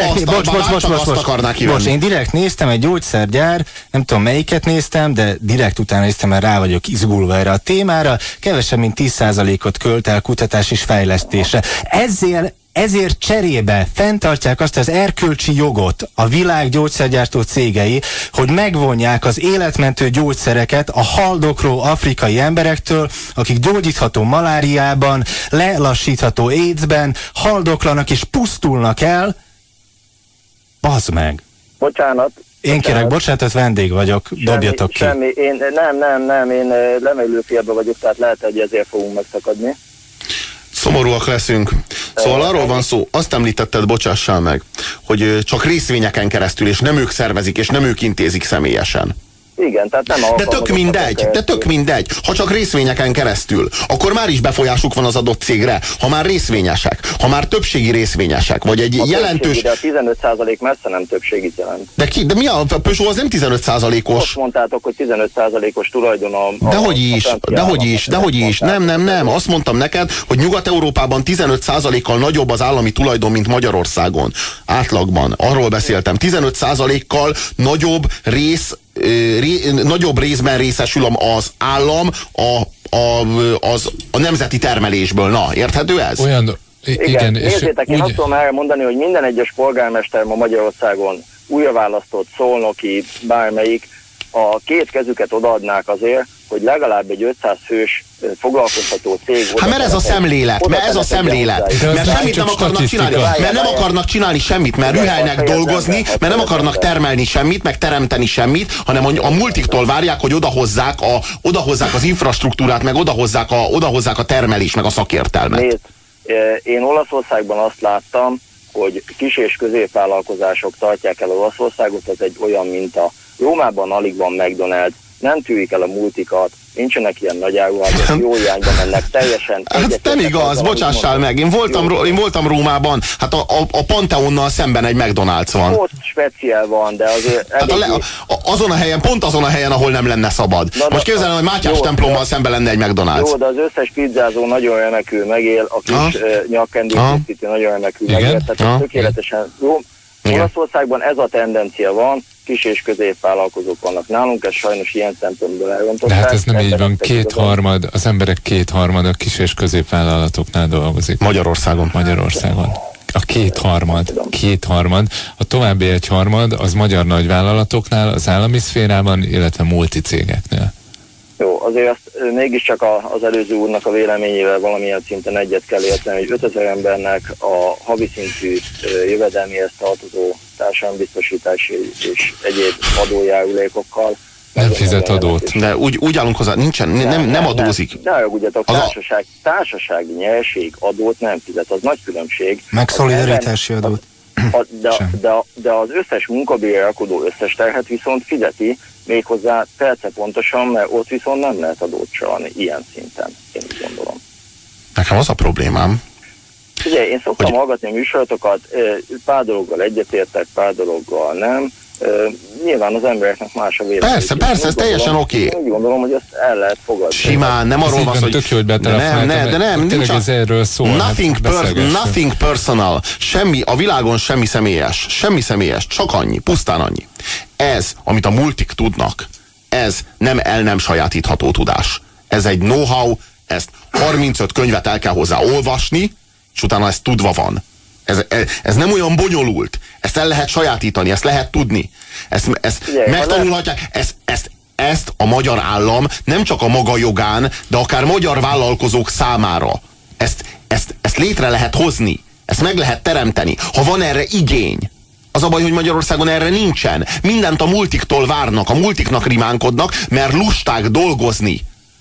direkt néztem egy gyógyszergyár, nem tudom melyiket néztem, de direkt utána néztem, mert rá vagyok izgulva erre a témára, kevesebb mint 10%-ot költ el kutatás és fejlesztésre. Ezért cserébe fenntartják azt az erkölcsi jogot a világ gyógyszergyártó cégei, hogy megvonják az életmentő gyógyszereket a haldokló afrikai emberektől, akik gyógyítható maláriában, lelassítható AIDS-ben haldoklanak és pusztulnak el. Bazd meg! Bocsánat. Én kérek bocsánatot, vendég vagyok, dobjatok ki. Semmi, én lemelőfélben vagyok, tehát lehet, hogy ezért fogunk megszakadni. Szomorúak leszünk. Szóval arról van szó, azt említetted, bocsássál meg, hogy csak részvényeken keresztül, és nem ők szervezik, és nem ők intézik személyesen. Igen, tehát nem de tök mindegy. Ha csak részvényeken keresztül, akkor már is befolyásuk van az adott cégre. Ha már részvényesek, ha már többségi részvényesek, vagy egy jelentős... De a 15% messze nem többségit jelent. De mi a Peugeot az nem 15%-os? Most mondtátok, hogy 15%-os tulajdon Dehogy is. Nem. Azt mondtam neked, hogy Nyugat-Európában 15%-kal nagyobb az állami tulajdon, mint Magyarországon. Átlagban. Arról beszéltem. 15%-kal nagyobb részben részesül az állam a nemzeti termelésből. Na, érthető ez? Igen, nézzétek, én azt tudom elmondani, hogy minden egyes polgármester ma Magyarországon újraválasztott, szolnoki, bármelyik, a két kezüket odaadnák azért, hogy legalább egy 500 fős foglalkoztató cég... Hát mert ez a szemlélet, mert semmit nem akarnak csinálni, mert nem akarnak csinálni semmit, mert rühelnek dolgozni, mert nem akarnak termelni semmit, meg teremteni semmit, hanem a multiktól várják, hogy odahozzák az infrastruktúrát, meg odahozzák a termelés, meg a szakértelmet. Nézd, én Olaszországban azt láttam, hogy kis- és középvállalkozások tartják el Olaszországot, ez egy olyan minta. Rómában alig van McDonald's, nem tűrik el a multikat, nincsenek ilyen nagy áruházak, jó irányba mennek teljesen. Hát nem igaz, bocsássál meg, én voltam Rómában, hát a Panteonnal szemben egy McDonald's van. Ott speciál van, de azért... Hát pont azon a helyen, ahol nem lenne szabad. Most képzelem, hogy Mátyás templommal szemben lenne egy McDonald's. Jó, de az összes pizzázó nagyon remekül megél, a kis nyakkendőkészítő nagyon remekül megél, tehát tökéletesen jó. Olaszországban ez a tendencia van, kis- és középvállalkozók vannak nálunk, ez sajnos ilyen szempontból elrontották. De hát ez nem így van, az emberek kétharmada kis- és középvállalatoknál dolgozik. Magyarországon. A kétharmad. A további egyharmad az magyar nagyvállalatoknál, az állami szférában, illetve multicégeknél. Jó, azért azt mégiscsak az előző úrnak a véleményével valamilyen szinten egyet kell érteni, hogy 5000 embernek a havi szintű jövedelmihez tartozó társadalombiztosítási és egyéb adójárulékokkal nem fizet adót. De úgy állunk hozzá, nem adózik. Ne haragudjatok, társasági nyereség adót nem fizet, az nagy különbség. Meg szolidaritási adót. De az összes munkabérre rakodó összes terhet viszont fizeti, méghozzá perce pontosan, mert ott viszont nem lehet adót csalni ilyen szinten, én úgy gondolom. Nekem az a problémám. Ugye, én szoktam hallgatni a műsorotokat, pár dologgal egyetértek, pár dologgal nem. Nyilván az embereknek más a vélemény. Persze, ez teljesen oké. Én úgy gondolom, hogy ezt el lehet fogadni. Simán, nem arról van szó, hogy... Tök jó, hogy betelefonáltam, tényleg ez erről szól. Nothing personal. Semmi, a világon semmi személyes, csak annyi, pusztán annyi. Ez, amit a multik tudnak, ez nem sajátítható tudás. Ez egy know-how, ezt 35 könyvet el kell hozzá olvasni, és utána ez tudva van. Ez nem olyan bonyolult. Ezt el lehet sajátítani, ezt lehet tudni. Ezt megtanulhatják. Ezt a magyar állam nem csak a maga jogán, de akár magyar vállalkozók számára. Ezt létre lehet hozni. Ezt meg lehet teremteni. Ha van erre igény. Az a baj, hogy Magyarországon erre nincsen. Mindent a multiktól várnak, a multiknak rimánkodnak, mert lusták dolgozni.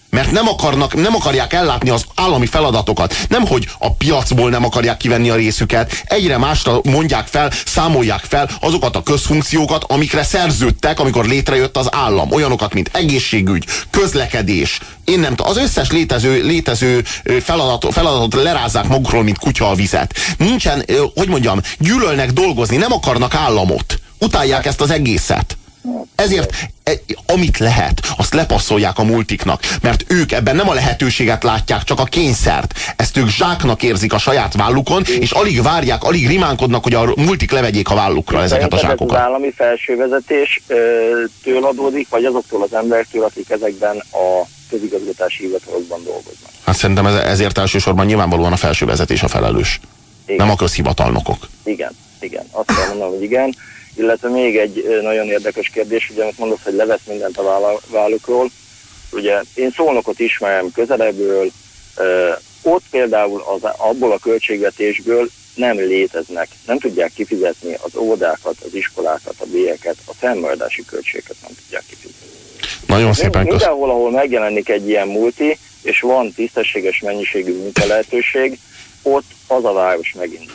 Mert nem akarják ellátni az állami feladatokat. Nemhogy a piacból nem akarják kivenni a részüket, egyre másra mondják fel, számolják fel azokat a közfunkciókat, amikre szerződtek, amikor létrejött az állam. Olyanokat, mint egészségügy, közlekedés, én nem tudom, az összes létező feladatot lerázzák magukról, mint kutya a vizet. Nincsen, hogy mondjam, gyűlölnek dolgozni, nem akarnak államot. Utálják ezt az egészet. Ezért amit lehet, azt lepasszolják a multiknak, mert ők ebben nem a lehetőséget látják, csak a kényszert. Ezt ők zsáknak érzik a saját vállukon, és alig várják, alig rimánkodnak, hogy a multik levegyék a vállukra ezeket a zsákokat. Az állami felsővezetéstől adódik, vagy azoktól az embertől, akik ezekben a közigazgatási hivatalokban dolgoznak? Hát szerintem ezért elsősorban nyilvánvalóan a felsővezetés a felelős. Igen. Nem a közhivatalnokok. Igen. Azt kell mondanom, hogy igen. Illetve még egy nagyon érdekes kérdés, ugye amit mondasz, hogy levesz mindent a vállukról. Ugye én Szolnokot ismerem közelebbről, ott például abból a költségvetésből nem léteznek, nem tudják kifizetni az óvodákat, az iskolákat, a bélyeket, a fennmaradási költségeket nem tudják kifizetni. Nagyon szépen köszönöm. Mindenhol, ahol megjelenik egy ilyen multi, és van tisztességes mennyiségű munkalehetőség, ott az a város megint.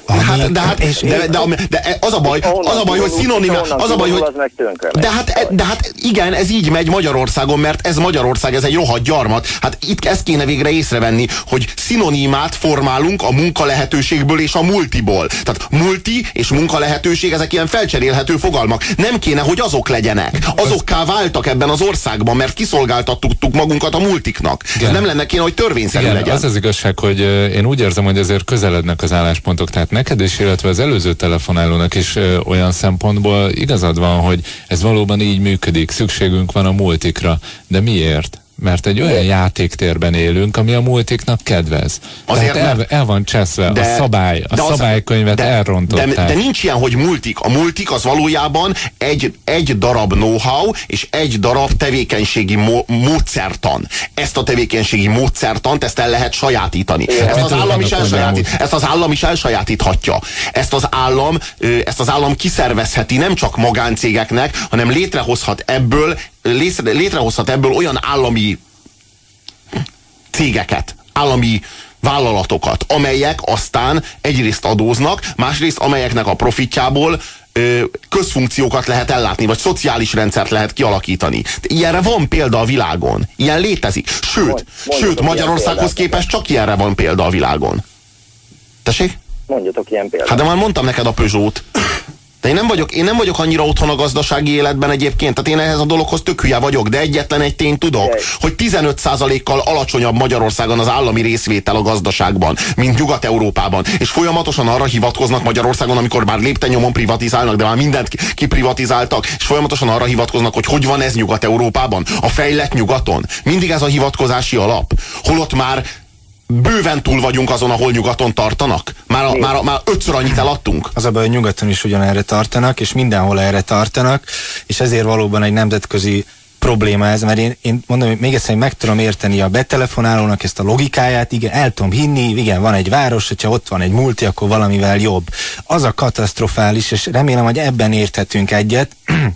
De az a baj, hogy szinonimál, az a baj, hogy de hát igen, ez így megy Magyarországon, mert ez Magyarország, ez egy rohadt gyarmat. Hát itt ezt kéne végre észrevenni, hogy szinonimát formálunk a munkalehetőségből és a multiból. Tehát multi és munkalehetőség, ezek ilyen felcserélhető fogalmak. Nem kéne, hogy azok legyenek. Azokká váltak ebben az országban, mert kiszolgáltattuk magunkat a multiknak. Ez nem lenne kéne, hogy törvényszerű legyen. Az igazság, hogy én úgy érzem, hogy ezért közelednek az álláspontok, tehát neked is, illetve az előző telefonálónak is olyan szempontból igazad van, hogy ez valóban így működik, szükségünk van a multikra, de miért? Mert egy olyan játéktérben élünk, ami a multiknak kedvez. Tehát el van cseszve a szabálykönyvet elrontották. De nincs ilyen, hogy multik. A multik az valójában egy darab know-how és egy darab tevékenységi módszertan. Ezt a tevékenységi módszertant, ezt el lehet sajátítani. Ezt az állam is elsajátíthatja. Ezt az állam kiszervezheti nem csak magáncégeknek, hanem létrehozhat ebből olyan állami cégeket, állami vállalatokat, amelyek aztán egyrészt adóznak, másrészt amelyeknek a profitjából közfunkciókat lehet ellátni, vagy szociális rendszert lehet kialakítani. Ilyenre van példa a világon. Ilyen létezik. Sőt, Magyarországhoz képest csak ilyenre van példa a világon. Tessék? Mondjatok ilyen példát. Hát de már mondtam neked a Peugeot. De én nem vagyok annyira otthon a gazdasági életben egyébként, tehát én ehhez a dologhoz tök hülye vagyok, de egyetlen egy tényt tudok, hogy 15%-kal alacsonyabb Magyarországon az állami részvétel a gazdaságban, mint Nyugat-Európában, és folyamatosan arra hivatkoznak Magyarországon, amikor már lépten-nyomon privatizálnak, de már mindent kiprivatizáltak, és folyamatosan arra hivatkoznak, hogy van ez Nyugat-Európában, a fejlett nyugaton. Mindig ez a hivatkozási alap, holott már bőven túl vagyunk azon, ahol nyugaton tartanak. Már 5-ször annyit eladtunk. Az a baj, hogy nyugaton is ugyanerre tartanak, és mindenhol erre tartanak, és ezért valóban egy nemzetközi probléma ez, mert én mondom, hogy még egyszer meg tudom érteni a betelefonálónak ezt a logikáját, igen, el tudom hinni, igen, van egy város, hogyha ott van egy multi, akkor valamivel jobb. Az a katasztrofális, és remélem, hogy ebben érthetünk egyet,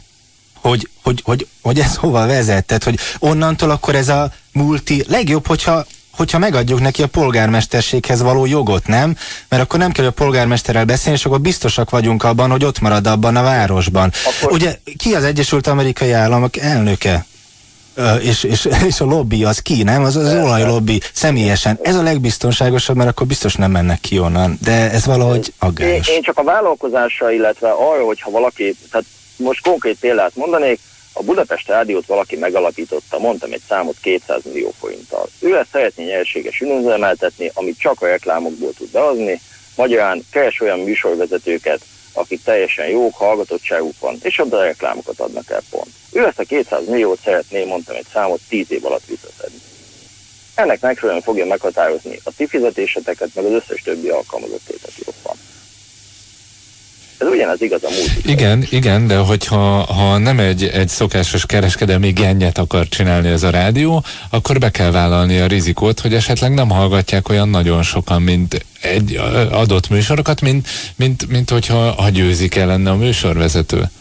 hogy ez hova vezet, tehát, hogy onnantól akkor ez a multi legjobb, hogyha megadjuk neki a polgármesterséghez való jogot, nem? Mert akkor nem kell a polgármesterrel beszélni, és akkor biztosak vagyunk abban, hogy ott marad abban a városban. Akkor... Ugye ki az Egyesült Amerikai Államok elnöke? És a lobby az ki, nem? Az olajlobby személyesen. Ez a legbiztonságosabb, mert akkor biztos nem mennek ki onnan. De ez valahogy aggályos. Én csak a vállalkozásra, illetve arra, hogyha valaki, tehát most konkrét példát mondanék, a Budapest Rádiót valaki megalapította, mondtam egy számot 200 millió forinttal. Ő ezt szeretné nyereséges üzemeltetni, amit csak a reklámokból tud behozni, magyarán keres olyan műsorvezetőket, akik teljesen jók, hallgatottságuk van, és oda reklámokat adnak el pont. Ő ezt a 200 milliót szeretné, mondtam egy számot, 10 év alatt visszaszedni. Ennek megfelelően fogja meghatározni a ti fizetéseteket, meg az összes többi alkalmazottét, aki ott van. Ez ugyanaz igaz a múlt. Igen, de hogyha nem egy szokásos kereskedelmi gennyet akar csinálni ez a rádió, akkor be kell vállalni a rizikót, hogy esetleg nem hallgatják olyan nagyon sokan, mint egy adott műsorokat, mint hogyha győzik el lenne a műsorvezető.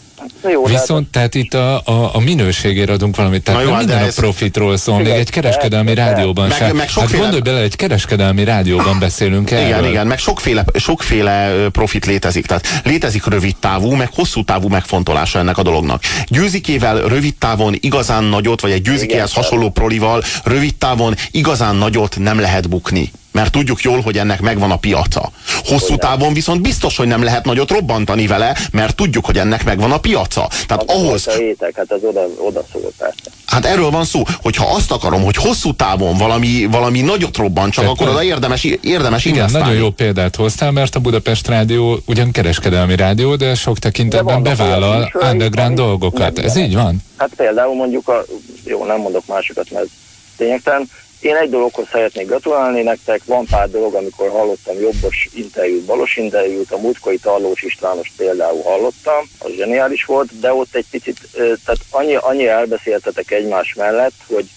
Jó, viszont tehát itt a minőségért adunk valamit, tehát nem minden a profitról szól, még egy kereskedelmi rádióban sem. Hát gondolj bele, egy kereskedelmi rádióban beszélünk erről. Igen, meg sokféle profit létezik. Tehát létezik rövid távú, meg hosszú távú megfontolása ennek a dolognak. Győzikével rövid távon igazán nagyot, vagy egy győzikéhez hasonló prolival rövid távon igazán nagyot nem lehet bukni. Mert tudjuk jól, hogy ennek megvan a piaca. Hosszú távon viszont biztos, hogy nem lehet nagyot robbantani vele, mert tudjuk, hogy ennek megvan a piaca. Tehát ahhoz... Hát ez oda szól persze. Hát erről van szó, hogyha azt akarom, hogy hosszú távon valami nagyot robbantsak, akkor oda érdemes investálni. Nagyon jó példát hoztál, mert a Budapest Rádió ugyan kereskedelmi rádió, de sok tekintetben bevállal underground dolgokat. Ez így van? Hát például mondjuk jó, nem mondok másokat, mert ténylegtelen. Én egy dologhoz szeretnék gratulálni nektek, van pár dolog, amikor hallottam jobbos interjút, balos interjút, a múltkori Tarlós Istvános például hallottam, az zseniális volt, de ott egy picit, tehát annyi elbeszéltetek egymás mellett, hogy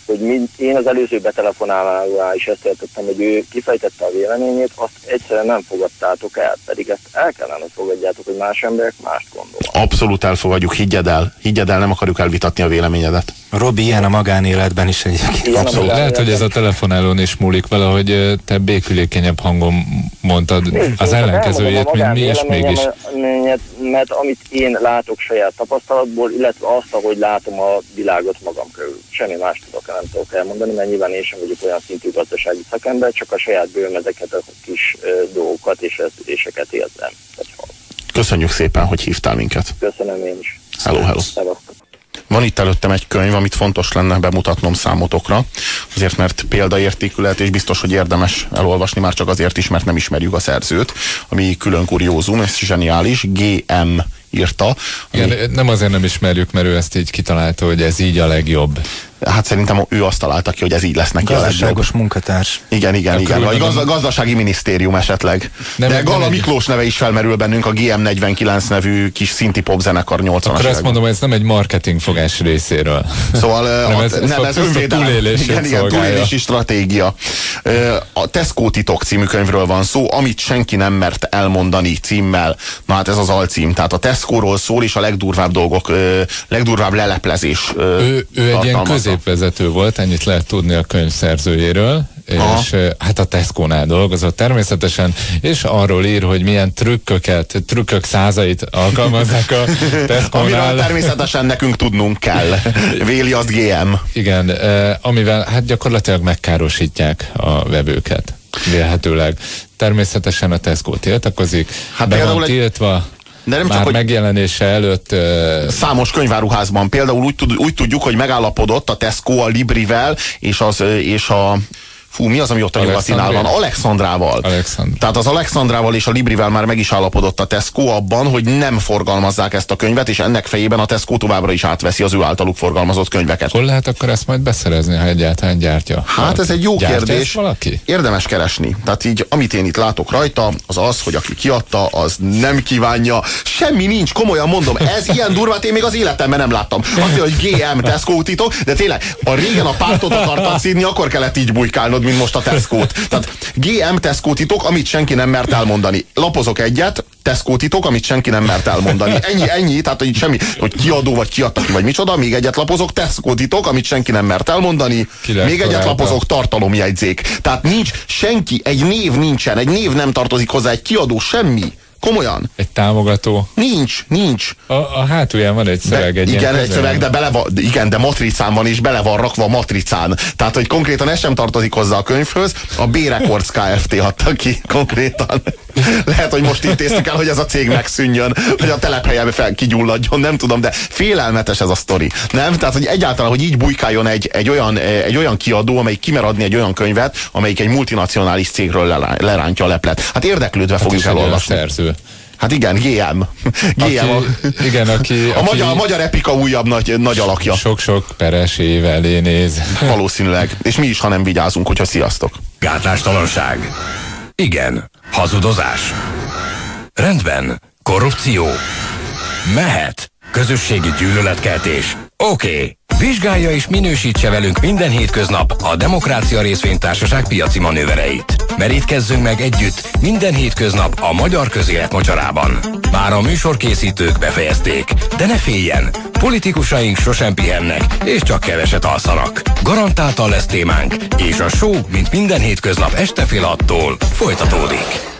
én az előző betelefonálásnál is ezt értettem, hogy ő kifejtette a véleményét, azt egyszerűen nem fogadtátok el, pedig ezt el kellene, hogy fogadjátok, hogy más emberek mást gondolnak. Abszolút elfogadjuk, higgyed el, nem akarjuk elvitatni a véleményedet. Robi, ilyen a magánéletben is egyébként. Abszolút. Lehet, hogy ez a telefonálón is múlik valahogy te békülékenyebb hangon mondtad az ellenkezőjét, mint mi is mégis. Mert amit én látok saját tapasztalatból, illetve azt, ahogy látom a világot magam körül. Semmi más nem tudok elmondani, mert nyilván én sem vagyok olyan szintű gazdasági szakember, csak a saját bőröm ezeket a kis dolgokat és érzéseket érzem. Köszönjük szépen, hogy hívtál minket. Köszönöm én is. Hello. Van itt előttem egy könyv, amit fontos lenne bemutatnom számotokra, azért mert példaértékű lehet, és biztos, hogy érdemes elolvasni, már csak azért is, mert nem ismerjük a szerzőt, ami külön kuriózum, ez zseniális, G.M. írta. Igen, nem azért nem ismerjük, mert ő ezt így kitalálta, hogy ez így a legjobb. Hát szerintem ő azt találta ki, hogy ez így lesz neki a legjobb. Gazdaságos munkatárs. Igen. Vagy gazdasági minisztérium esetleg. De Galla Miklós neve is felmerül bennünk, a GM49 nevű kis szinti popzenekar 80-as években. Akkor azt mondom, hogy ez nem egy marketing fogás részéről. Szóval ez túlélési stratégia. A Tesco titok című könyvről van szó, amit senki nem mert elmondani címmel. Na hát ez az alcím. Tehát a Tesco-ról szól, és a legdurvább dolgok, legdurvább leleplezés. Ő egy ilyen középvezető volt, ennyit lehet tudni a könyv szerzőjéről, és hát a Tesco-nál dolgozott természetesen, és arról ír, hogy milyen trükkök százait alkalmazzák a Tesco-nál. Amiről természetesen nekünk tudnunk kell. Véli azt GM. Igen, amivel hát gyakorlatilag megkárosítják a vevőket. Vélhetőleg. Természetesen a Tesco tiltakozik, hát be van tiltva. De nem már csak, megjelenése előtt... Számos könyváruházban. Például úgy tudjuk, hogy megállapodott a Tesco a Librivel és a mi az, ami ott a nyugatinál van? Alexandrával. Tehát az Alexandrával és a Librivel már meg is állapodott a Tesco abban, hogy nem forgalmazzák ezt a könyvet, és ennek fejében a Tesco továbbra is átveszi az ő általuk forgalmazott könyveket. Hol lehet akkor ezt majd beszerezni, ha egyáltalán gyártja? Hát ez egy jó kérdés. Valaki? Érdemes keresni. Tehát így, amit én itt látok rajta, az, hogy aki kiadta, az nem kívánja. Semmi nincs, komolyan mondom. Ez ilyen durvát én még az életemben nem láttam. Azt mondja, hogy GM Tesco titok, de tényleg, a régen a pártot akartad szídni, akkor kellett így bujkálnod, mint most a Tesco-t. Tehát GM Tesco titok, amit senki nem mert elmondani. Lapozok egyet, Tesco titok, amit senki nem mert elmondani. Ennyi, tehát hogy semmi, hogy kiadó vagy kiadta ki, vagy micsoda, még egyet lapozok, Tesco titok, amit senki nem mert elmondani, még egyet lapozok, tartalomjegyzék. Tehát nincs senki, egy név nincsen, egy név nem tartozik hozzá, egy kiadó, semmi. Komolyan. Egy támogató. Nincs. A hátulján van egy szöveg. Igen, egy szöveg, de matricán van, és bele van rakva matricán. Tehát, hogy konkrétan ez sem tartozik hozzá a könyvhöz, a B-Records Kft. Adta ki konkrétan. Lehet, hogy most intéztük el, hogy ez a cég megszűnjön, hogy a telephelyen kigyulladjon, nem tudom, de félelmetes ez a sztori. Nem? Tehát, hogy egyáltalán, hogy így bujkáljon egy olyan kiadó, amelyik kimer adni egy olyan könyvet, amelyik egy multinacionális cégről lerántja a leplet. Hát érdeklőtve fogjuk elolvasni. Hát igen, GM. Aki a magyar epika újabb nagy alakja. Sok-sok peres év elé néz. Valószínűleg. És mi is, ha nem vigyázunk, hogyha sziasztok. Gátlástalanság. Igen. Hazudozás. Rendben. Korrupció. Mehet. Közösségi gyűlöletkeltés. Oké. Vizsgálja és minősítse velünk minden hétköznap a Demokrácia Részvénytársaság piaci manővereit. Merítkezzünk meg együtt minden hétköznap a magyar közélet mocsarában. Bár a műsorkészítők befejezték, de ne féljen, politikusaink sosem pihennek, és csak keveset alszanak. Garantáltan lesz témánk, és a show, mint minden hétköznap este fél 6-tól folytatódik.